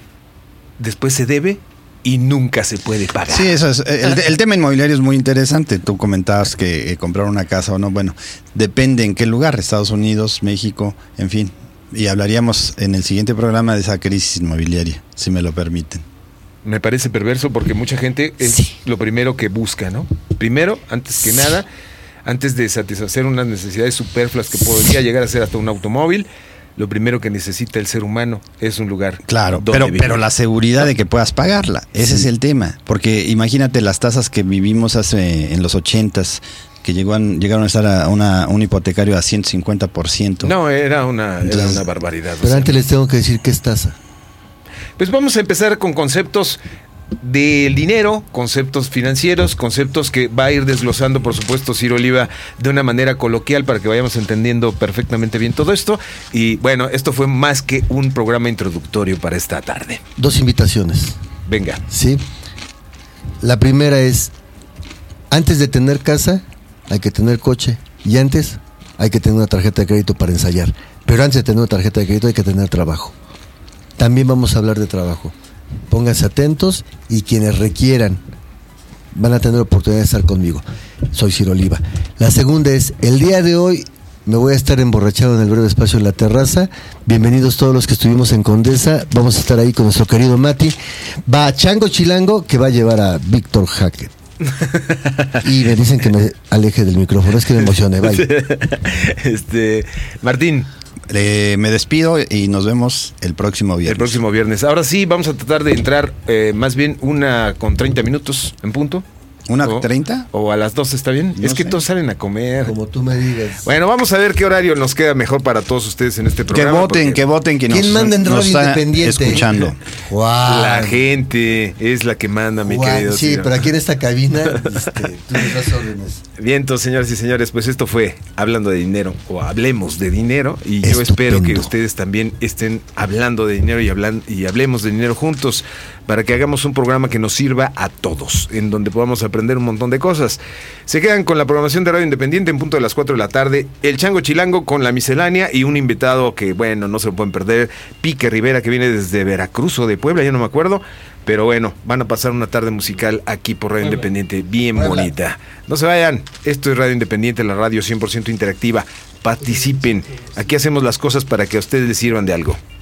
después se debe y nunca se puede pagar?
Sí, eso es. El, el tema inmobiliario es muy interesante. Tú comentabas que eh, comprar una casa o no. Bueno, depende en qué lugar. Estados Unidos, México, en fin. Y hablaríamos en el siguiente programa de esa crisis inmobiliaria, si me lo permiten.
Me parece perverso porque mucha gente es
Sí.
lo primero que busca, ¿no? Primero, antes que nada, antes de satisfacer unas necesidades superfluas que podría llegar a ser hasta un automóvil, lo primero que necesita el ser humano es un lugar.
Claro,
donde
pero,
vivir.
pero la seguridad de que puedas pagarla, ese es el tema. Porque imagínate las tasas que vivimos hace en los ochentas, que llegó a- llegaron a estar a una, un hipotecario a ciento cincuenta por ciento.
No, era una, era
Entonces,
una barbaridad. o
Pero
sea.
antes les tengo que decir qué es tasa.
Pues vamos a empezar con conceptos del dinero, conceptos financieros, conceptos que va a ir desglosando, por supuesto, Ciro Oliva de una manera coloquial para que vayamos entendiendo perfectamente bien todo esto. Y bueno, esto fue más que un programa introductorio para esta tarde.
Dos invitaciones,
Venga.
¿sí? La primera es, antes de tener casa, hay que tener coche. Y antes, hay que tener una tarjeta de crédito para ensayar. Pero antes de tener una tarjeta de crédito, hay que tener trabajo. También vamos a hablar de trabajo. Pónganse atentos y quienes requieran van a tener oportunidad de estar conmigo. Soy Ciro Oliva. La segunda es, el día de hoy me voy a estar emborrachado en el breve espacio en la terraza. Bienvenidos todos los que estuvimos en Condesa. Vamos a estar ahí con nuestro querido Mati. Va Chango Chilango, que va a llevar a Víctor Hackett. Y me dicen que me aleje del micrófono, es que me emocioné. Bye.
Este, Martín.
eh, me despido y nos vemos el próximo viernes.
El próximo viernes. Ahora sí, vamos a tratar de entrar eh, más bien una con treinta minutos en punto.
¿Una
o,
treinta?
O a las dos, ¿está bien?
No
es que
sé.
todos salen a comer.
Como tú me digas.
Bueno, vamos a ver qué horario nos queda mejor para todos ustedes en este
Que
programa.
voten,
porque
que voten, que nos,
¿Quién manda en
nos
Radio
está
Independiente?
escuchando.
Juan.
La gente es la que manda, mi
Juan,
querido.
sí,
señor.
pero aquí en esta cabina este, tú nos das órdenes.
Bien, entonces, señoras y señores, pues esto fue Hablando de Dinero, o Hablemos de Dinero, y yo
Estupendo.
espero que ustedes también estén hablando de dinero y, hablan, y hablemos de dinero juntos, para que hagamos un programa que nos sirva a todos, en donde podamos aprender un montón de cosas. Se quedan con la programación de Radio Independiente en punto de las cuatro de la tarde, el Chango Chilango con la miscelánea y un invitado que, bueno, no se lo pueden perder, Pique Rivera, que viene desde Veracruz o de Puebla, ya no me acuerdo. Pero bueno, van a pasar una tarde musical aquí por Radio Independiente, bien
Puebla.
bonita. No se vayan, esto es Radio Independiente, la radio cien por ciento interactiva. Participen, aquí hacemos las cosas para que a ustedes les sirvan de algo.